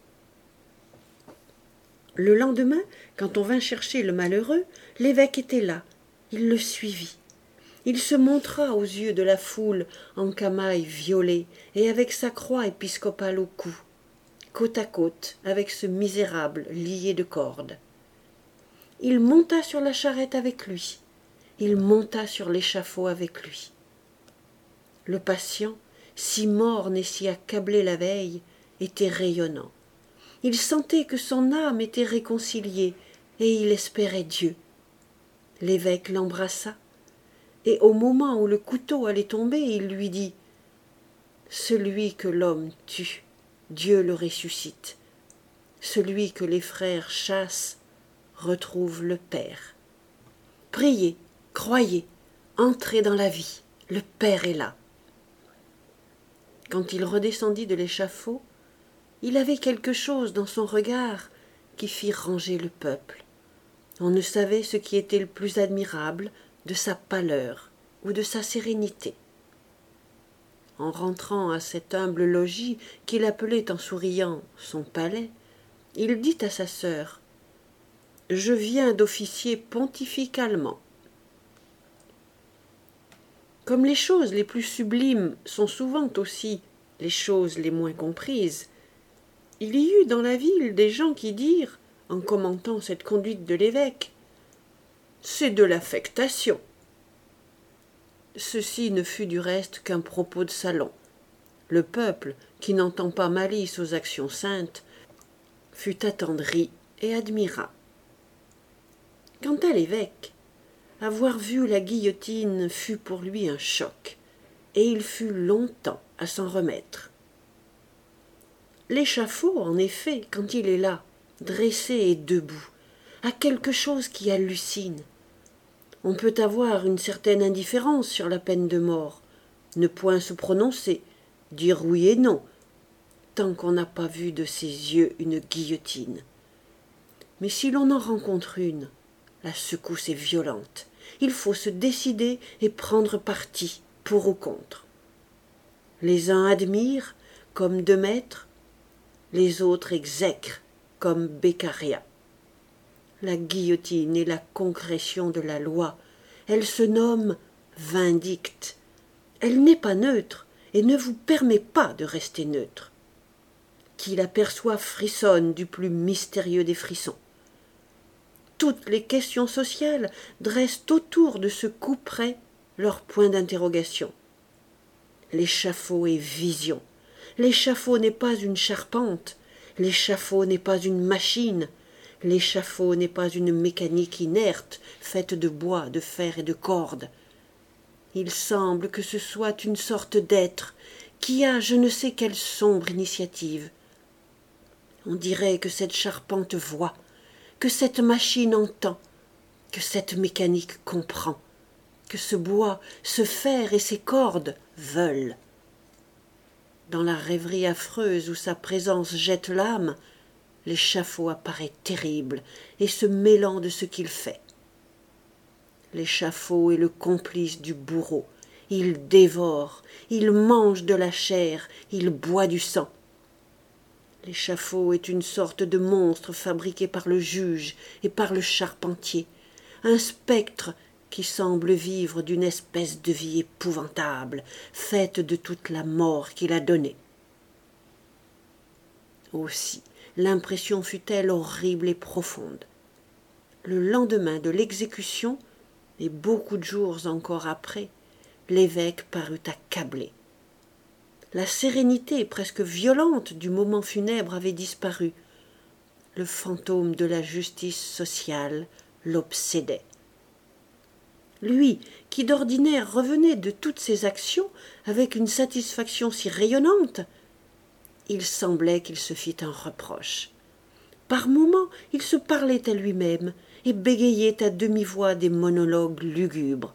Le lendemain, quand on vint chercher le malheureux, l'évêque était là. Il le suivit. Il se montra aux yeux de la foule en camail violet et avec sa croix épiscopale au cou, côte à côte avec ce misérable lié de cordes. Il monta sur la charrette avec lui. Il monta sur l'échafaud avec lui. Le patient, si morne et si accablé la veille, était rayonnant. Il sentait que son âme était réconciliée et il espérait Dieu. L'évêque l'embrassa et au moment où le couteau allait tomber, il lui dit « Celui que l'homme tue, Dieu le ressuscite. Celui que les frères chassent, retrouve le Père. Priez, croyez, entrez dans la vie, le Père est là. » Quand il redescendit de l'échafaud, il avait quelque chose dans son regard qui fit ranger le peuple. On ne savait ce qui était le plus admirable de sa pâleur ou de sa sérénité. En rentrant à cet humble logis qu'il appelait en souriant son palais, il dit à sa sœur « Je viens d'officier pontificalement. » Comme les choses les plus sublimes sont souvent aussi les choses les moins comprises, Il y eut dans la ville des gens qui dirent, en commentant cette conduite de l'évêque, « C'est de l'affectation ». Ceci ne fut du reste qu'un propos de salon. Le peuple, qui n'entend pas malice aux actions saintes, fut attendri et admira. Quant à l'évêque, avoir vu la guillotine fut pour lui un choc, et il fut longtemps à s'en remettre. L'échafaud, en effet, quand il est là, dressé et debout, a quelque chose qui hallucine. On peut avoir une certaine indifférence sur la peine de mort, ne point se prononcer, dire oui et non, tant qu'on n'a pas vu de ses yeux une guillotine. Mais si l'on en rencontre une, la secousse est violente. Il faut se décider et prendre parti, pour ou contre. Les uns admirent, comme Demêtre, les autres exècrent, comme Beccaria. La guillotine est la concrétion de la loi. Elle se nomme vindicte. Elle n'est pas neutre et ne vous permet pas de rester neutre. Qui l'aperçoit frissonne du plus mystérieux des frissons. Toutes les questions sociales dressent autour de ce couperet leur point d'interrogation. L'échafaud est vision. L'échafaud n'est pas une charpente. L'échafaud n'est pas une machine. L'échafaud n'est pas une mécanique inerte, faite de bois, de fer et de cordes. Il semble que ce soit une sorte d'être qui a je ne sais quelle sombre initiative. On dirait que cette charpente voit, que cette machine entend, que cette mécanique comprend, que ce bois, ce fer et ces cordes veulent. Dans la rêverie affreuse où sa présence jette l'âme, l'échafaud apparaît terrible et se mêlant de ce qu'il fait. L'échafaud est le complice du bourreau. Il dévore, il mange de la chair, il boit du sang. L'échafaud est une sorte de monstre fabriqué par le juge et par le charpentier, un spectre qui semble vivre d'une espèce de vie épouvantable, faite de toute la mort qu'il a donnée. Aussi, l'impression fut-elle horrible et profonde. Le lendemain de l'exécution, et beaucoup de jours encore après, l'évêque parut accablé. La sérénité presque violente du moment funèbre avait disparu. Le fantôme de la justice sociale l'obsédait. Lui, qui d'ordinaire revenait de toutes ses actions avec une satisfaction si rayonnante, il semblait qu'il se fît un reproche. Par moments, il se parlait à lui-même et bégayait à demi-voix des monologues lugubres.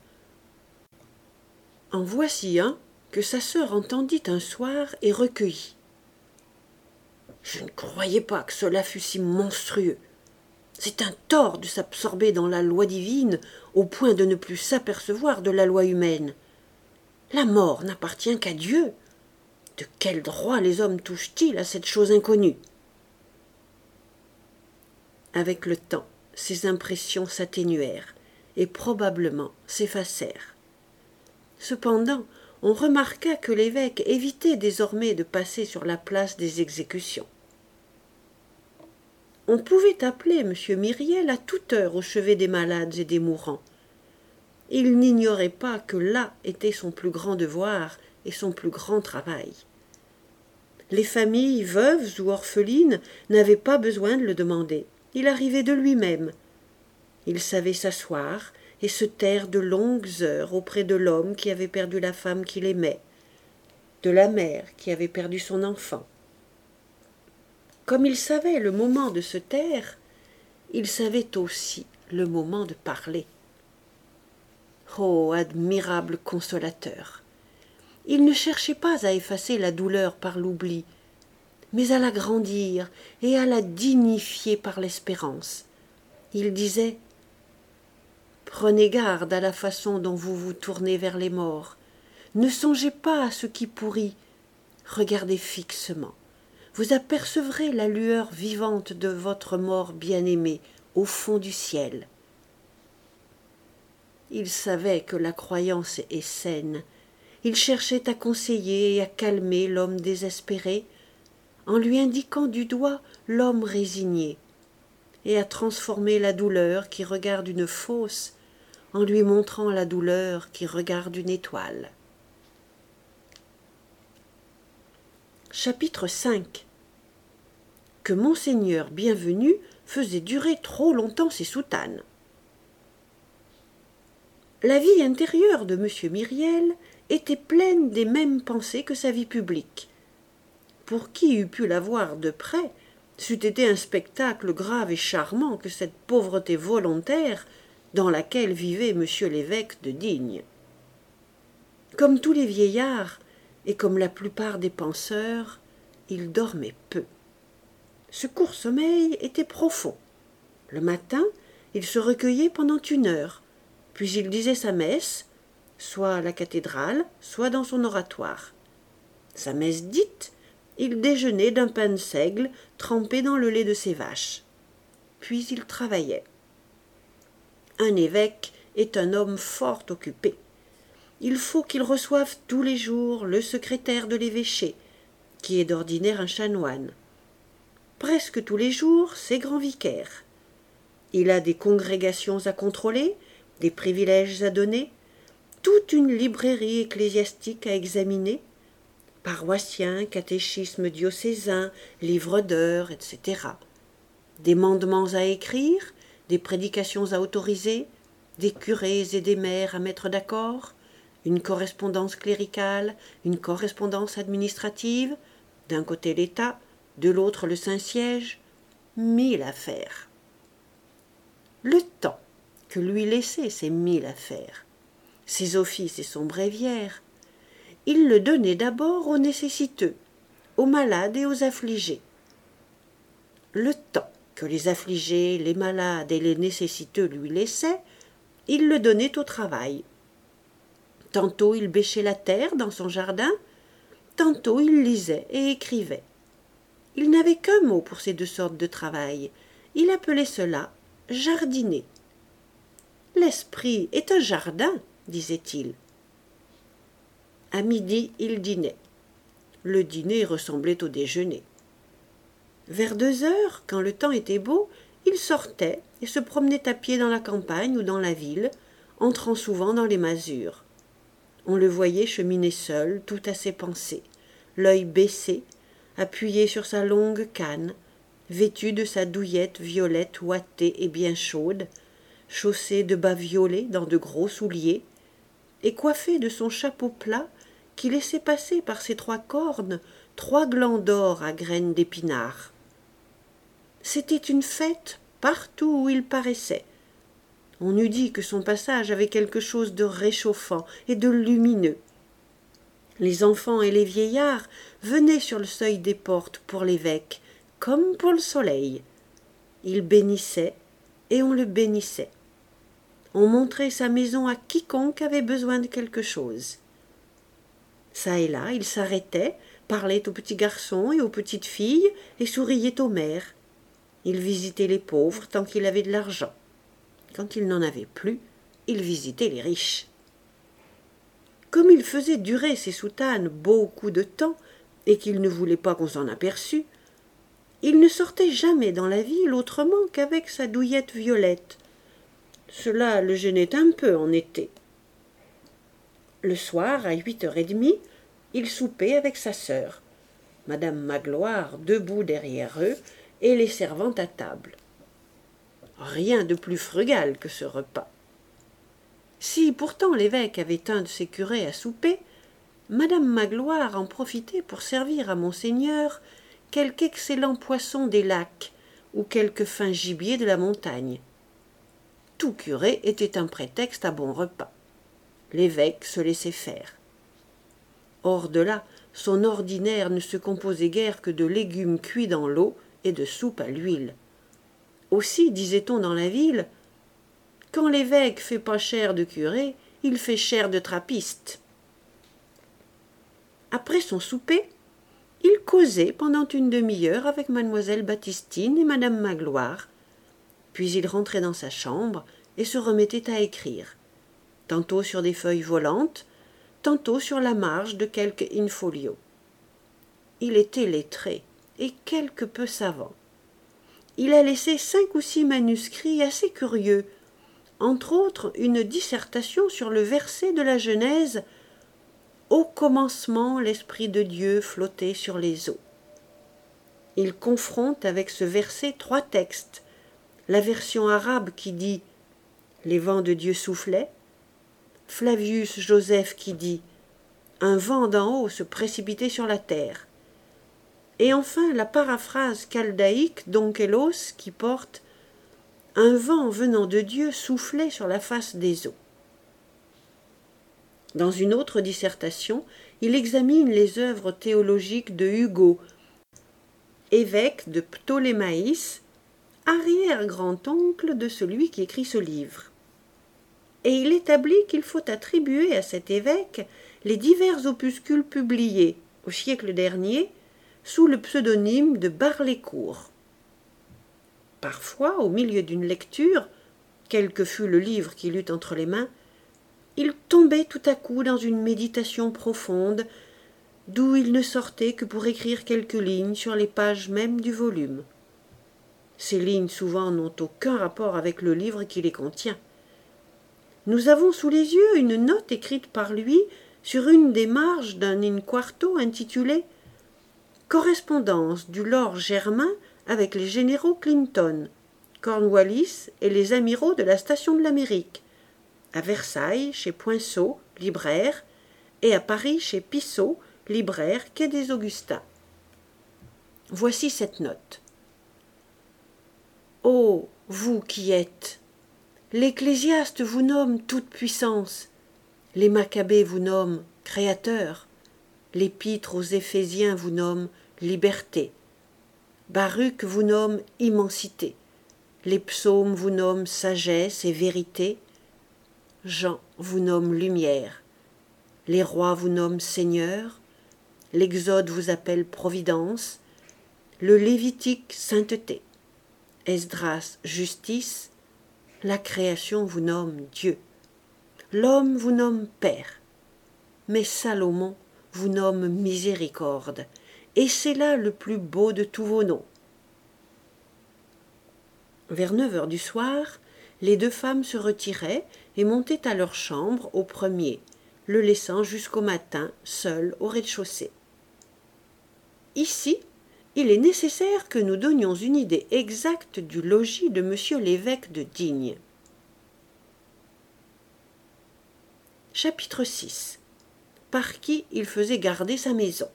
En voici un que sa sœur entendit un soir et recueillit. « Je ne croyais pas que cela fût si monstrueux. C'est un tort de s'absorber dans la loi divine au point de ne plus s'apercevoir de la loi humaine. La mort n'appartient qu'à Dieu. De quel droit les hommes touchent-ils à cette chose inconnue ?» Avec le temps, ces impressions s'atténuèrent et probablement s'effacèrent. Cependant, on remarqua que l'évêque évitait désormais de passer sur la place des exécutions. On pouvait appeler M. Myriel à toute heure au chevet des malades et des mourants. Il n'ignorait pas que là était son plus grand devoir et son plus grand travail. Les familles veuves ou orphelines n'avaient pas besoin de le demander. Il arrivait de lui-même. Il savait s'asseoir et se taire de longues heures auprès de l'homme qui avait perdu la femme qu'il aimait, de la mère qui avait perdu son enfant. Comme il savait le moment de se taire, il savait aussi le moment de parler. Oh, admirable consolateur! Il ne cherchait pas à effacer la douleur par l'oubli, mais à l'agrandir et à la dignifier par l'espérance. Il disait « Prenez garde à la façon dont vous vous tournez vers les morts. Ne songez pas à ce qui pourrit. Regardez fixement. Vous apercevrez la lueur vivante de votre mort bien-aimé au fond du ciel. » Il savait que la croyance est saine. Il cherchait à conseiller et à calmer l'homme désespéré, en lui indiquant du doigt l'homme résigné, et à transformer la douleur qui regarde une fosse en lui montrant la douleur qui regarde une étoile. Chapitre cinq. Que Monseigneur Bienvenu faisait durer trop longtemps ses soutanes. La vie intérieure de M. Myriel était pleine des mêmes pensées que sa vie publique. Pour qui eût pu la voir de près, c'eût été un spectacle grave et charmant que cette pauvreté volontaire dans laquelle vivait M. l'évêque de Digne. Comme tous les vieillards, et comme la plupart des penseurs, il dormait peu. Ce court sommeil était profond. Le matin, il se recueillait pendant une heure, puis il disait sa messe, soit à la cathédrale, soit dans son oratoire. Sa messe dite, il déjeunait d'un pain de seigle trempé dans le lait de ses vaches. Puis il travaillait. Un évêque est un homme fort occupé. Il faut qu'il reçoive tous les jours le secrétaire de l'évêché, qui est d'ordinaire un chanoine. Presque tous les jours, c'est grand vicaire. Il a des congrégations à contrôler, des privilèges à donner, toute une librairie ecclésiastique à examiner, paroissiens, catéchismes diocésains, livres d'heures, et cetera. Des mandements à écrire, des prédications à autoriser, des curés et des maires à mettre d'accord, une correspondance cléricale, une correspondance administrative, d'un côté l'État, de l'autre le Saint-Siège, mille affaires. Le temps que lui laissaient ces mille affaires, ses offices et son bréviaire, il le donnait d'abord aux nécessiteux, aux malades et aux affligés. Le temps que les affligés, les malades et les nécessiteux lui laissaient, il le donnait au travail. Tantôt il bêchait la terre dans son jardin, tantôt il lisait et écrivait. Il n'avait qu'un mot pour ces deux sortes de travail. Il appelait cela jardiner. L'esprit est un jardin, disait-il. À midi, il dînait. Le dîner ressemblait au déjeuner. Vers deux heures, quand le temps était beau, il sortait et se promenait à pied dans la campagne ou dans la ville, entrant souvent dans les masures. On le voyait cheminer seul, tout à ses pensées, l'œil baissé, appuyé sur sa longue canne, vêtu de sa douillette violette ouatée et bien chaude, chaussé de bas violets dans de gros souliers, et coiffé de son chapeau plat qui laissait passer par ses trois cornes trois glands d'or à graines d'épinards. C'était une fête partout où il paraissait. On eût dit que son passage avait quelque chose de réchauffant et de lumineux. Les enfants et les vieillards venaient sur le seuil des portes pour l'évêque, comme pour le soleil. Il bénissait, et on le bénissait. On montrait sa maison à quiconque avait besoin de quelque chose. Ça et là, il s'arrêtait, parlait aux petits garçons et aux petites filles, et souriait aux mères. Il visitait les pauvres tant qu'il avait de l'argent. Quand il n'en avait plus, il visitait les riches. Comme il faisait durer ses soutanes beaucoup de temps, et qu'il ne voulait pas qu'on s'en aperçût, il ne sortait jamais dans la ville autrement qu'avec sa douillette violette. Cela le gênait un peu en été. Le soir, à huit heures et demie, il soupait avec sa sœur, madame Magloire debout derrière eux et les servant à table. Rien de plus frugal que ce repas. Si pourtant l'évêque avait un de ses curés à souper, madame Magloire en profitait pour servir à monseigneur quelque excellent poisson des lacs ou quelque fin gibier de la montagne. Tout curé était un prétexte à bon repas. L'évêque se laissait faire. Hors de là, son ordinaire ne se composait guère que de légumes cuits dans l'eau et de soupe à l'huile. Aussi, disait-on dans la ville, quand l'évêque fait pas cher de curé, il fait cher de trappiste. Après son souper, il causait pendant une demi-heure avec mademoiselle Baptistine et madame Magloire, puis il rentrait dans sa chambre et se remettait à écrire, tantôt sur des feuilles volantes, tantôt sur la marge de quelque in-folio. Il était lettré, et quelque peu savant. Il a laissé cinq ou six manuscrits assez curieux, entre autres une dissertation sur le verset de la Genèse « Au commencement, l'Esprit de Dieu flottait sur les eaux ». Il confronte avec ce verset trois textes, la version arabe qui dit « Les vents de Dieu soufflaient », Flavius Joseph qui dit « Un vent d'en haut se précipitait sur la terre », et enfin la paraphrase chaldéique d'Onkelos qui porte « Un vent venant de Dieu soufflait sur la face des eaux ». Dans une autre dissertation, il examine les œuvres théologiques de Hugo, évêque de Ptolémaïs, arrière-grand-oncle de celui qui écrit ce livre. Et il établit qu'il faut attribuer à cet évêque les divers opuscules publiés, au siècle dernier, sous le pseudonyme de Bar-les-Cours. Parfois, au milieu d'une lecture, quel que fût le livre qu'il eut entre les mains, il tombait tout à coup dans une méditation profonde, d'où il ne sortait que pour écrire quelques lignes sur les pages mêmes du volume. Ces lignes souvent n'ont aucun rapport avec le livre qui les contient. Nous avons sous les yeux une note écrite par lui sur une des marges d'un in-quarto intitulé « Correspondance du Lord Germain avec les généraux Clinton, Cornwallis et les amiraux de la station de l'Amérique, à Versailles chez Poinceau, libraire, et à Paris chez Pissot, libraire, quai des Augustins. » Voici cette note. « Ô, vous qui êtes, l'Ecclésiaste vous nomme toute puissance, les Maccabées vous nomment créateur, l'Épître aux Éphésiens vous nomme liberté, Baruch vous nomme immensité, les psaumes vous nomment sagesse et vérité, Jean vous nomme lumière, les rois vous nomment Seigneur, l'Exode vous appelle providence, le Lévitique sainteté, Esdras justice, la création vous nomme Dieu, l'homme vous nomme Père, mais Salomon vous nomme miséricorde, et c'est là le plus beau de tous vos noms. » Vers neuf heures du soir, les deux femmes se retiraient et montaient à leur chambre au premier, le laissant jusqu'au matin seul au rez-de-chaussée. Ici, il est nécessaire que nous donnions une idée exacte du logis de monsieur l'évêque de Digne. Chapitre six. Par qui il faisait garder sa maison.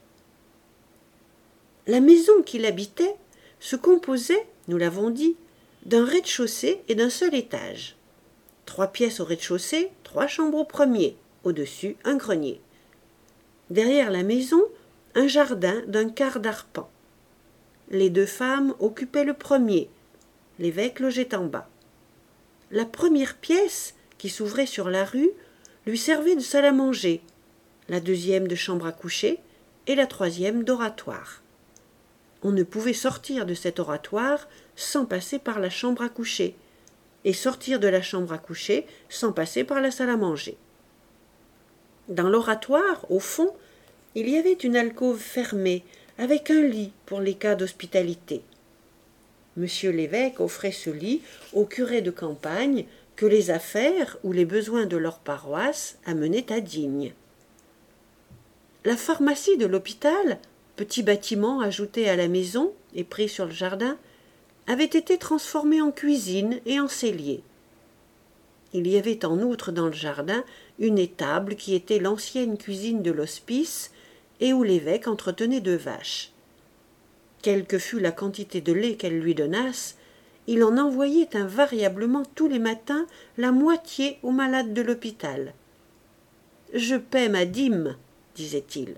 La maison qu'il habitait se composait, nous l'avons dit, d'un rez-de-chaussée et d'un seul étage. Trois pièces au rez-de-chaussée, trois chambres au premier, au-dessus un grenier. Derrière la maison, un jardin d'un quart d'arpent. Les deux femmes occupaient le premier, l'évêque logeait en bas. La première pièce, qui s'ouvrait sur la rue, lui servait de salle à manger, la deuxième de chambre à coucher et la troisième d'oratoire. On ne pouvait sortir de cet oratoire sans passer par la chambre à coucher, et sortir de la chambre à coucher sans passer par la salle à manger. Dans l'oratoire, au fond, il y avait une alcôve fermée, avec un lit pour les cas d'hospitalité. Monsieur l'évêque offrait ce lit aux curés de campagne que les affaires ou les besoins de leur paroisse amenaient à Digne. La pharmacie de l'hôpital, petit bâtiment ajouté à la maison et pris sur le jardin, avait été transformée en cuisine et en cellier. Il y avait en outre dans le jardin une étable qui était l'ancienne cuisine de l'hospice et où l'évêque entretenait deux vaches. Quelle que fût la quantité de lait qu'elles lui donnassent, il en envoyait invariablement tous les matins la moitié aux malades de l'hôpital. « Je paie ma dîme », disait-il.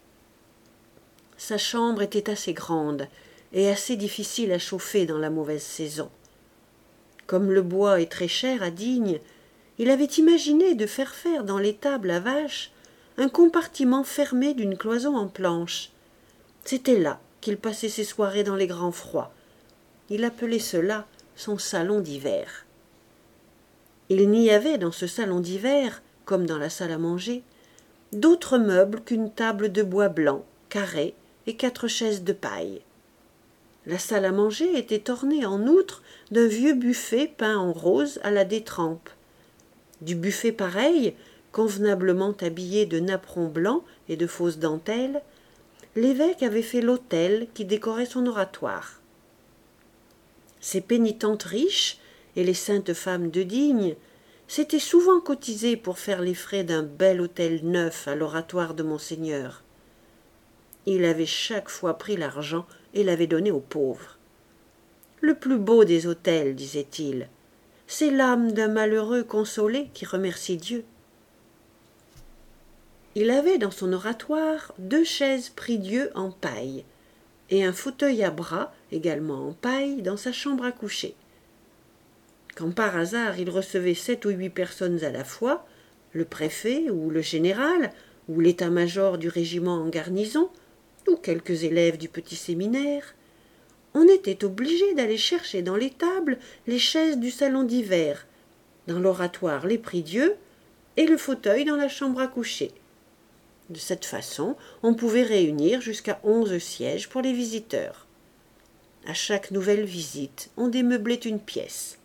Sa chambre était assez grande et assez difficile à chauffer dans la mauvaise saison. Comme le bois est très cher à Digne, il avait imaginé de faire faire dans l'étable à vaches un compartiment fermé d'une cloison en planche. C'était là qu'il passait ses soirées dans les grands froids. Il appelait cela son salon d'hiver. Il n'y avait dans ce salon d'hiver, comme dans la salle à manger, d'autres meubles qu'une table de bois blanc, carrée, et quatre chaises de paille. La salle à manger était ornée en outre d'un vieux buffet peint en rose à la détrempe. Du buffet pareil, convenablement habillé de napperons blancs et de fausses dentelles, l'évêque avait fait l'autel qui décorait son oratoire. Ces pénitentes riches et les saintes femmes de digne s'étaient souvent cotisées pour faire les frais d'un bel autel neuf à l'oratoire de Monseigneur. Il avait chaque fois pris l'argent et l'avait donné aux pauvres. Le plus beau des autels, disait-il, c'est l'âme d'un malheureux consolé qui remercie Dieu. Il avait dans son oratoire deux chaises prie-dieu en paille et un fauteuil à bras, également en paille, dans sa chambre à coucher. Quand par hasard il recevait sept ou huit personnes à la fois, le préfet ou le général ou l'état-major du régiment en garnison, ou quelques élèves du petit séminaire, on était obligé d'aller chercher dans les tables les chaises du salon d'hiver, dans l'oratoire les prie-dieu et le fauteuil dans la chambre à coucher. De cette façon, on pouvait réunir jusqu'à onze sièges pour les visiteurs. À chaque nouvelle visite, on démeublait une pièce.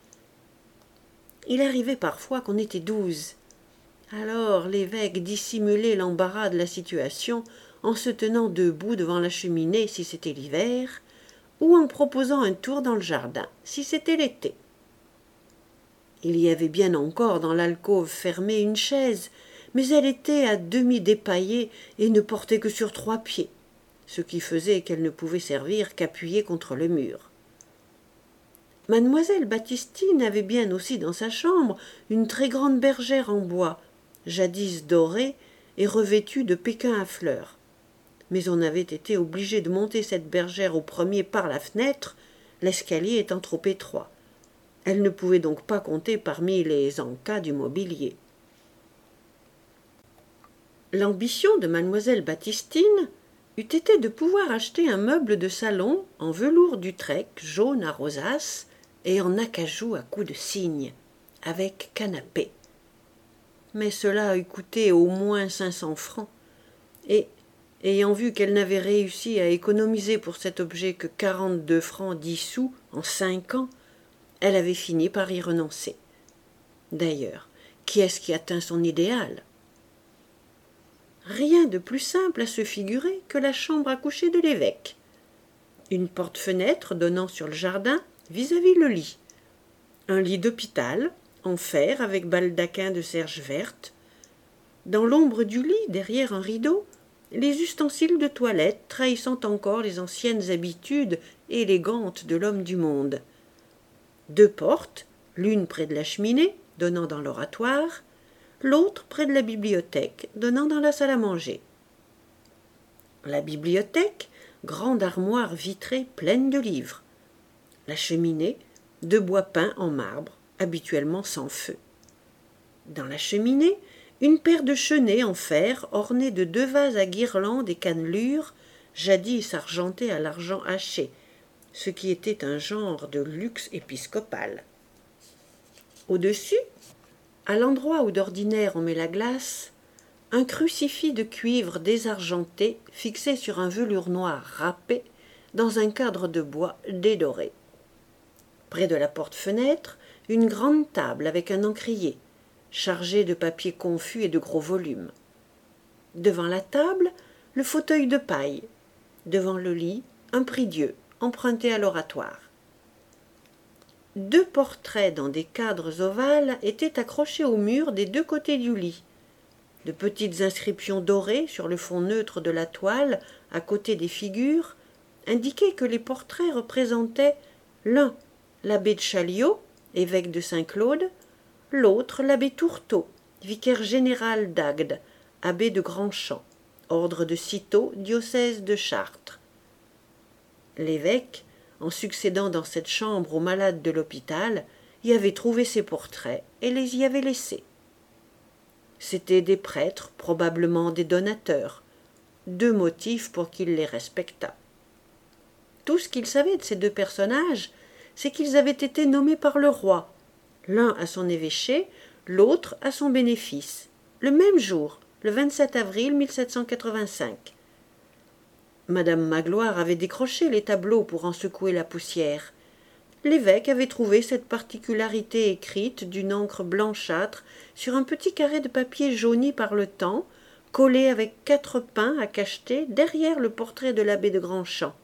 Il arrivait parfois qu'on était douze. Alors l'évêque dissimulait l'embarras de la situation en se tenant debout devant la cheminée si c'était l'hiver, ou en proposant un tour dans le jardin si c'était l'été. Il y avait bien encore dans l'alcôve fermée une chaise, mais elle était à demi dépaillée et ne portait que sur trois pieds, ce qui faisait qu'elle ne pouvait servir qu'appuyée contre le mur. Mademoiselle Baptistine avait bien aussi dans sa chambre une très grande bergère en bois, jadis dorée et revêtue de pékins à fleurs. Mais on avait été obligé de monter cette bergère au premier par la fenêtre, l'escalier étant trop étroit. Elle ne pouvait donc pas compter parmi les en-cas du mobilier. L'ambition de mademoiselle Baptistine eût été de pouvoir acheter un meuble de salon en velours d'Utrecht jaune à rosace et en acajou à coups de cygne, avec canapé. Mais cela eût coûté au moins cinq cents francs, et, ayant vu qu'elle n'avait réussi à économiser pour cet objet que quarante-deux francs dix sous en cinq ans, elle avait fini par y renoncer. D'ailleurs, qui est-ce qui atteint son idéal ? Rien de plus simple à se figurer que la chambre à coucher de l'évêque. Une porte-fenêtre donnant sur le jardin vis-à-vis le lit. Un lit d'hôpital, en fer avec baldaquin de serge verte. Dans l'ombre du lit, derrière un rideau, les ustensiles de toilette trahissant encore les anciennes habitudes élégantes de l'homme du monde. Deux portes, l'une près de la cheminée, donnant dans l'oratoire, l'autre près de la bibliothèque, donnant dans la salle à manger. La bibliothèque, grande armoire vitrée pleine de livres. La cheminée, de bois peint en marbre, habituellement sans feu. Dans la cheminée, une paire de chenets en fer ornés de deux vases à guirlandes et cannelures, jadis argentés à l'argent haché, ce qui était un genre de luxe épiscopal. Au-dessus, à l'endroit où d'ordinaire on met la glace, un crucifix de cuivre désargenté fixé sur un velours noir râpé dans un cadre de bois dédoré. Près de la porte-fenêtre, une grande table avec un encrier, chargée de papier confus et de gros volumes. Devant la table, le fauteuil de paille. Devant le lit, un prie-dieu, emprunté à l'oratoire. Deux portraits dans des cadres ovales étaient accrochés au mur des deux côtés du lit. De petites inscriptions dorées sur le fond neutre de la toile, à côté des figures, indiquaient que les portraits représentaient l'un l'abbé de Chaliot, évêque de Saint-Claude, l'autre l'abbé Tourteau, vicaire général d'Agde, abbé de Grand-Champ, ordre de Cîteaux, diocèse de Chartres. L'évêque, en succédant dans cette chambre aux malades de l'hôpital, y avait trouvé ces portraits et les y avait laissés. C'étaient des prêtres, probablement des donateurs, deux motifs pour qu'il les respectât. Tout ce qu'il savait de ces deux personnages, c'est qu'ils avaient été nommés par le roi, l'un à son évêché, l'autre à son bénéfice, le même jour, le vingt-sept avril mille sept cent quatre-vingt-cinq. Madame Magloire avait décroché les tableaux pour en secouer la poussière. L'évêque avait trouvé cette particularité écrite d'une encre blanchâtre sur un petit carré de papier jauni par le temps, collé avec quatre pins à cacheter derrière le portrait de l'abbé de Grandchamp.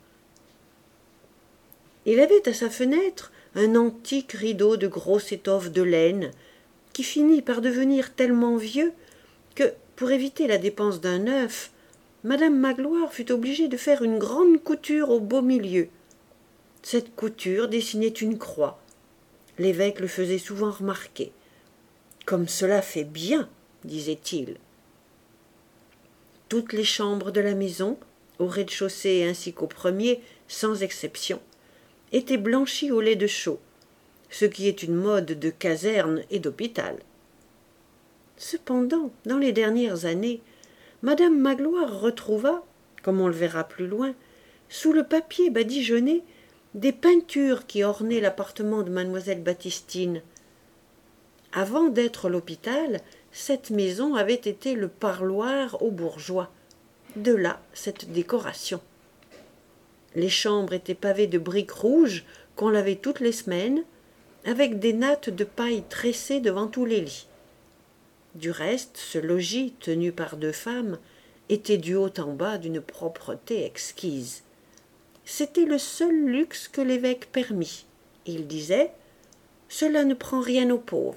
Il avait à sa fenêtre un antique rideau de grosse étoffe de laine, qui finit par devenir tellement vieux que, pour éviter la dépense d'un neuf, Madame Magloire fut obligée de faire une grande couture au beau milieu. Cette couture dessinait une croix. L'évêque le faisait souvent remarquer. « Comme cela fait bien !» disait-il. Toutes les chambres de la maison, au rez-de-chaussée ainsi qu'au premier, sans exception, étaient blanchies au lait de chaux, ce qui est une mode de caserne et d'hôpital. Cependant, dans les dernières années, Madame Magloire retrouva, comme on le verra plus loin, sous le papier badigeonné, des peintures qui ornaient l'appartement de mademoiselle Baptistine. Avant d'être l'hôpital, cette maison avait été le parloir aux bourgeois. De là cette décoration. Les chambres étaient pavées de briques rouges qu'on lavait toutes les semaines, avec des nattes de paille tressées devant tous les lits. Du reste, ce logis, tenu par deux femmes, était du haut en bas d'une propreté exquise. C'était le seul luxe que l'évêque permit. Il disait « Cela ne prend rien aux pauvres ».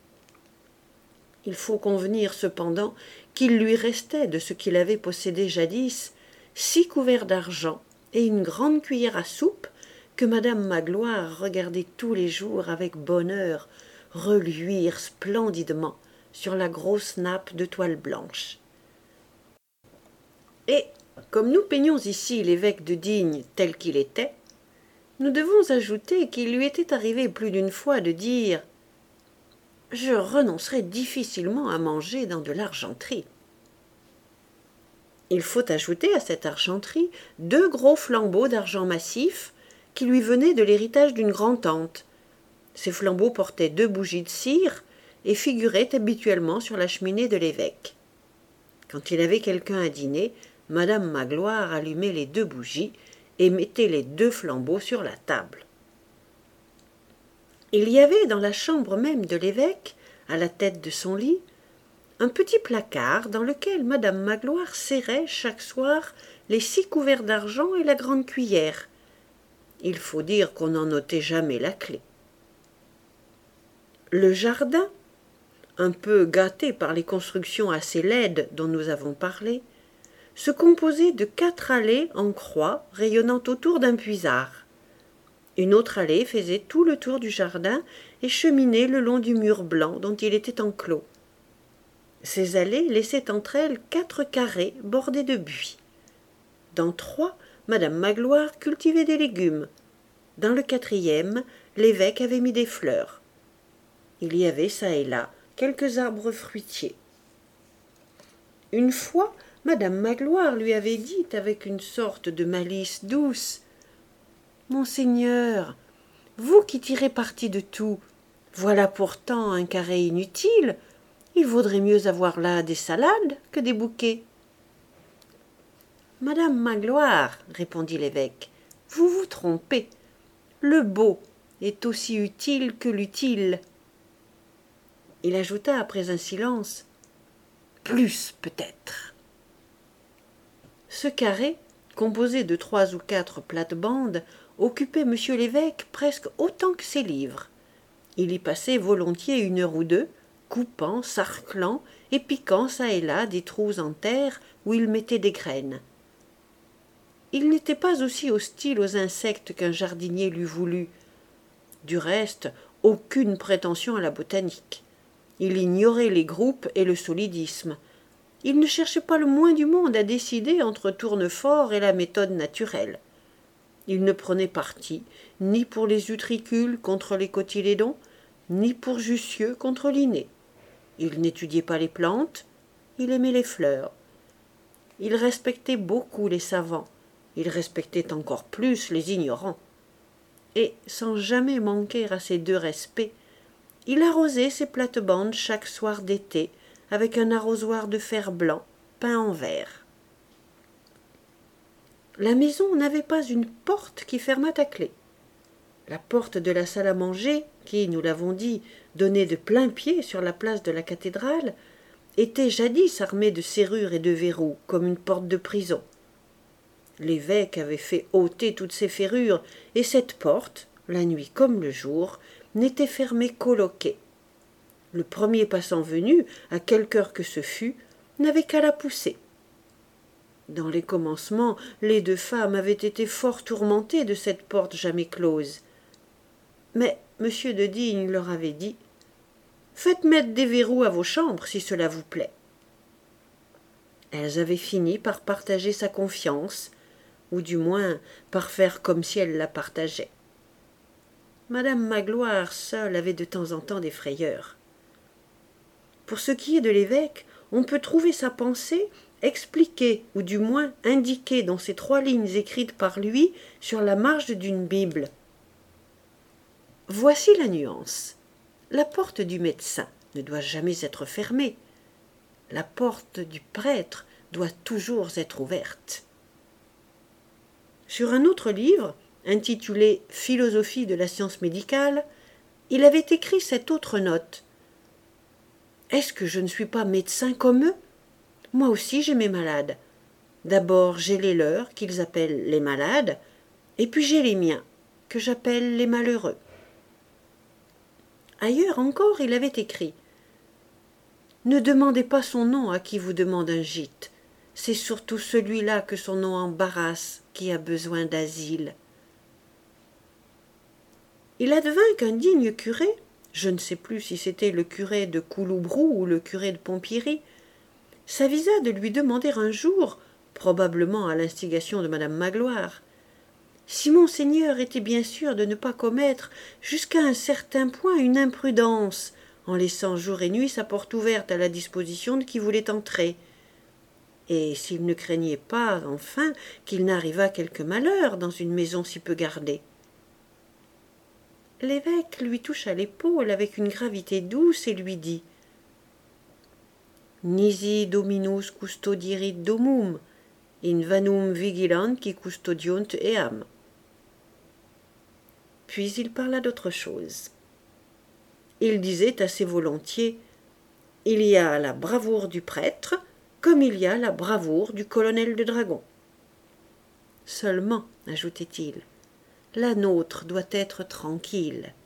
Il faut convenir cependant qu'il lui restait de ce qu'il avait possédé jadis six couverts d'argent et une grande cuillère à soupe que Madame Magloire regardait tous les jours avec bonheur reluire splendidement sur la grosse nappe de toile blanche. Et, comme nous peignons ici l'évêque de Digne tel qu'il était, nous devons ajouter qu'il lui était arrivé plus d'une fois de dire « Je renoncerai difficilement à manger dans de l'argenterie ». Il faut ajouter à cette argenterie deux gros flambeaux d'argent massif qui lui venaient de l'héritage d'une grand-tante. Ces flambeaux portaient deux bougies de cire et figuraient habituellement sur la cheminée de l'évêque. Quand il avait quelqu'un à dîner, Madame Magloire allumait les deux bougies et mettait les deux flambeaux sur la table. Il y avait dans la chambre même de l'évêque, à la tête de son lit, un petit placard dans lequel Madame Magloire serrait chaque soir les six couverts d'argent et la grande cuillère. Il faut dire qu'on n'en notait jamais la clé. Le jardin, un peu gâté par les constructions assez laides dont nous avons parlé, se composait de quatre allées en croix rayonnant autour d'un puisard. Une autre allée faisait tout le tour du jardin et cheminait le long du mur blanc dont il était enclos. Ces allées laissaient entre elles quatre carrés bordés de buis. Dans trois, Madame Magloire cultivait des légumes. Dans le quatrième, l'évêque avait mis des fleurs. Il y avait çà et là quelques arbres fruitiers. Une fois, Madame Magloire lui avait dit avec une sorte de malice douce « Monseigneur, vous qui tirez parti de tout, voilà pourtant un carré inutile. Il vaudrait mieux avoir là des salades que des bouquets. » « Madame Magloire, répondit l'évêque, vous vous trompez. Le beau est aussi utile que l'utile. Il ajouta après un silence « Plus peut-être. » Ce carré, composé de trois ou quatre plates-bandes, occupait monsieur l'évêque presque autant que ses livres. Il y passait volontiers une heure ou deux, coupant, sarclant et piquant çà et là des trous en terre où il mettait des graines. Il n'était pas aussi hostile aux insectes qu'un jardinier l'eût voulu. Du reste, aucune prétention à la botanique. Il ignorait les groupes et le solidisme. Il ne cherchait pas le moins du monde à décider entre Tournefort et la méthode naturelle. Il ne prenait parti ni pour les utricules contre les cotylédons, ni pour Jussieu contre Linné. Il n'étudiait pas les plantes, il aimait les fleurs. Il respectait beaucoup les savants, il respectait encore plus les ignorants. Et, sans jamais manquer à ces deux respects, il arrosait ses plates-bandes chaque soir d'été avec un arrosoir de fer blanc peint en vert. La maison n'avait pas une porte qui fermât à clé. La porte de la salle à manger, qui, nous l'avons dit, donnait de plain-pied sur la place de la cathédrale, était jadis armée de serrures et de verrous, comme une porte de prison. L'évêque avait fait ôter toutes ces ferrures, et cette porte, la nuit comme le jour, n'était fermée qu'au loquet. Le premier passant venu, à quelque heure que ce fût, n'avait qu'à la pousser. Dans les commencements, les deux femmes avaient été fort tourmentées de cette porte jamais close. Mais M. de Digne leur avait dit « Faites mettre des verrous à vos chambres, si cela vous plaît. » Elles avaient fini par partager sa confiance, ou du moins par faire comme si elles la partageaient. Madame Magloire seule avait de temps en temps des frayeurs. Pour ce qui est de l'évêque, on peut trouver sa pensée expliquée ou du moins indiquée dans ces trois lignes écrites par lui sur la marge d'une Bible. Voici la nuance. La porte du médecin ne doit jamais être fermée. La porte du prêtre doit toujours être ouverte. Sur un autre livre, intitulé « Philosophie de la science médicale », il avait écrit cette autre note. « Est-ce que je ne suis pas médecin comme eux ? Moi aussi j'ai mes malades. D'abord j'ai les leurs, qu'ils appellent les malades, et puis j'ai les miens, que j'appelle les malheureux. » Ailleurs encore, il avait écrit « Ne demandez pas son nom à qui vous demande un gîte. C'est surtout celui-là que son nom embarrasse, qui a besoin d'asile. » Il advint qu'un digne curé, je ne sais plus si c'était le curé de Couloubrou ou le curé de Pompierry, s'avisa de lui demander un jour, probablement à l'instigation de madame Magloire, si monseigneur était bien sûr de ne pas commettre jusqu'à un certain point une imprudence, en laissant jour et nuit sa porte ouverte à la disposition de qui voulait entrer, et s'il ne craignait pas, enfin, qu'il n'arrivât quelque malheur dans une maison si peu gardée. L'évêque lui toucha l'épaule avec une gravité douce et lui dit « Nisi dominus custodierit domum, in vanum vigilanti custodiunt eam. » Puis il parla d'autre chose. Il disait assez volontiers « Il y a la bravoure du prêtre, comme il y a la bravoure du colonel de dragons. Seulement, ajoutait-il, la nôtre doit être tranquille.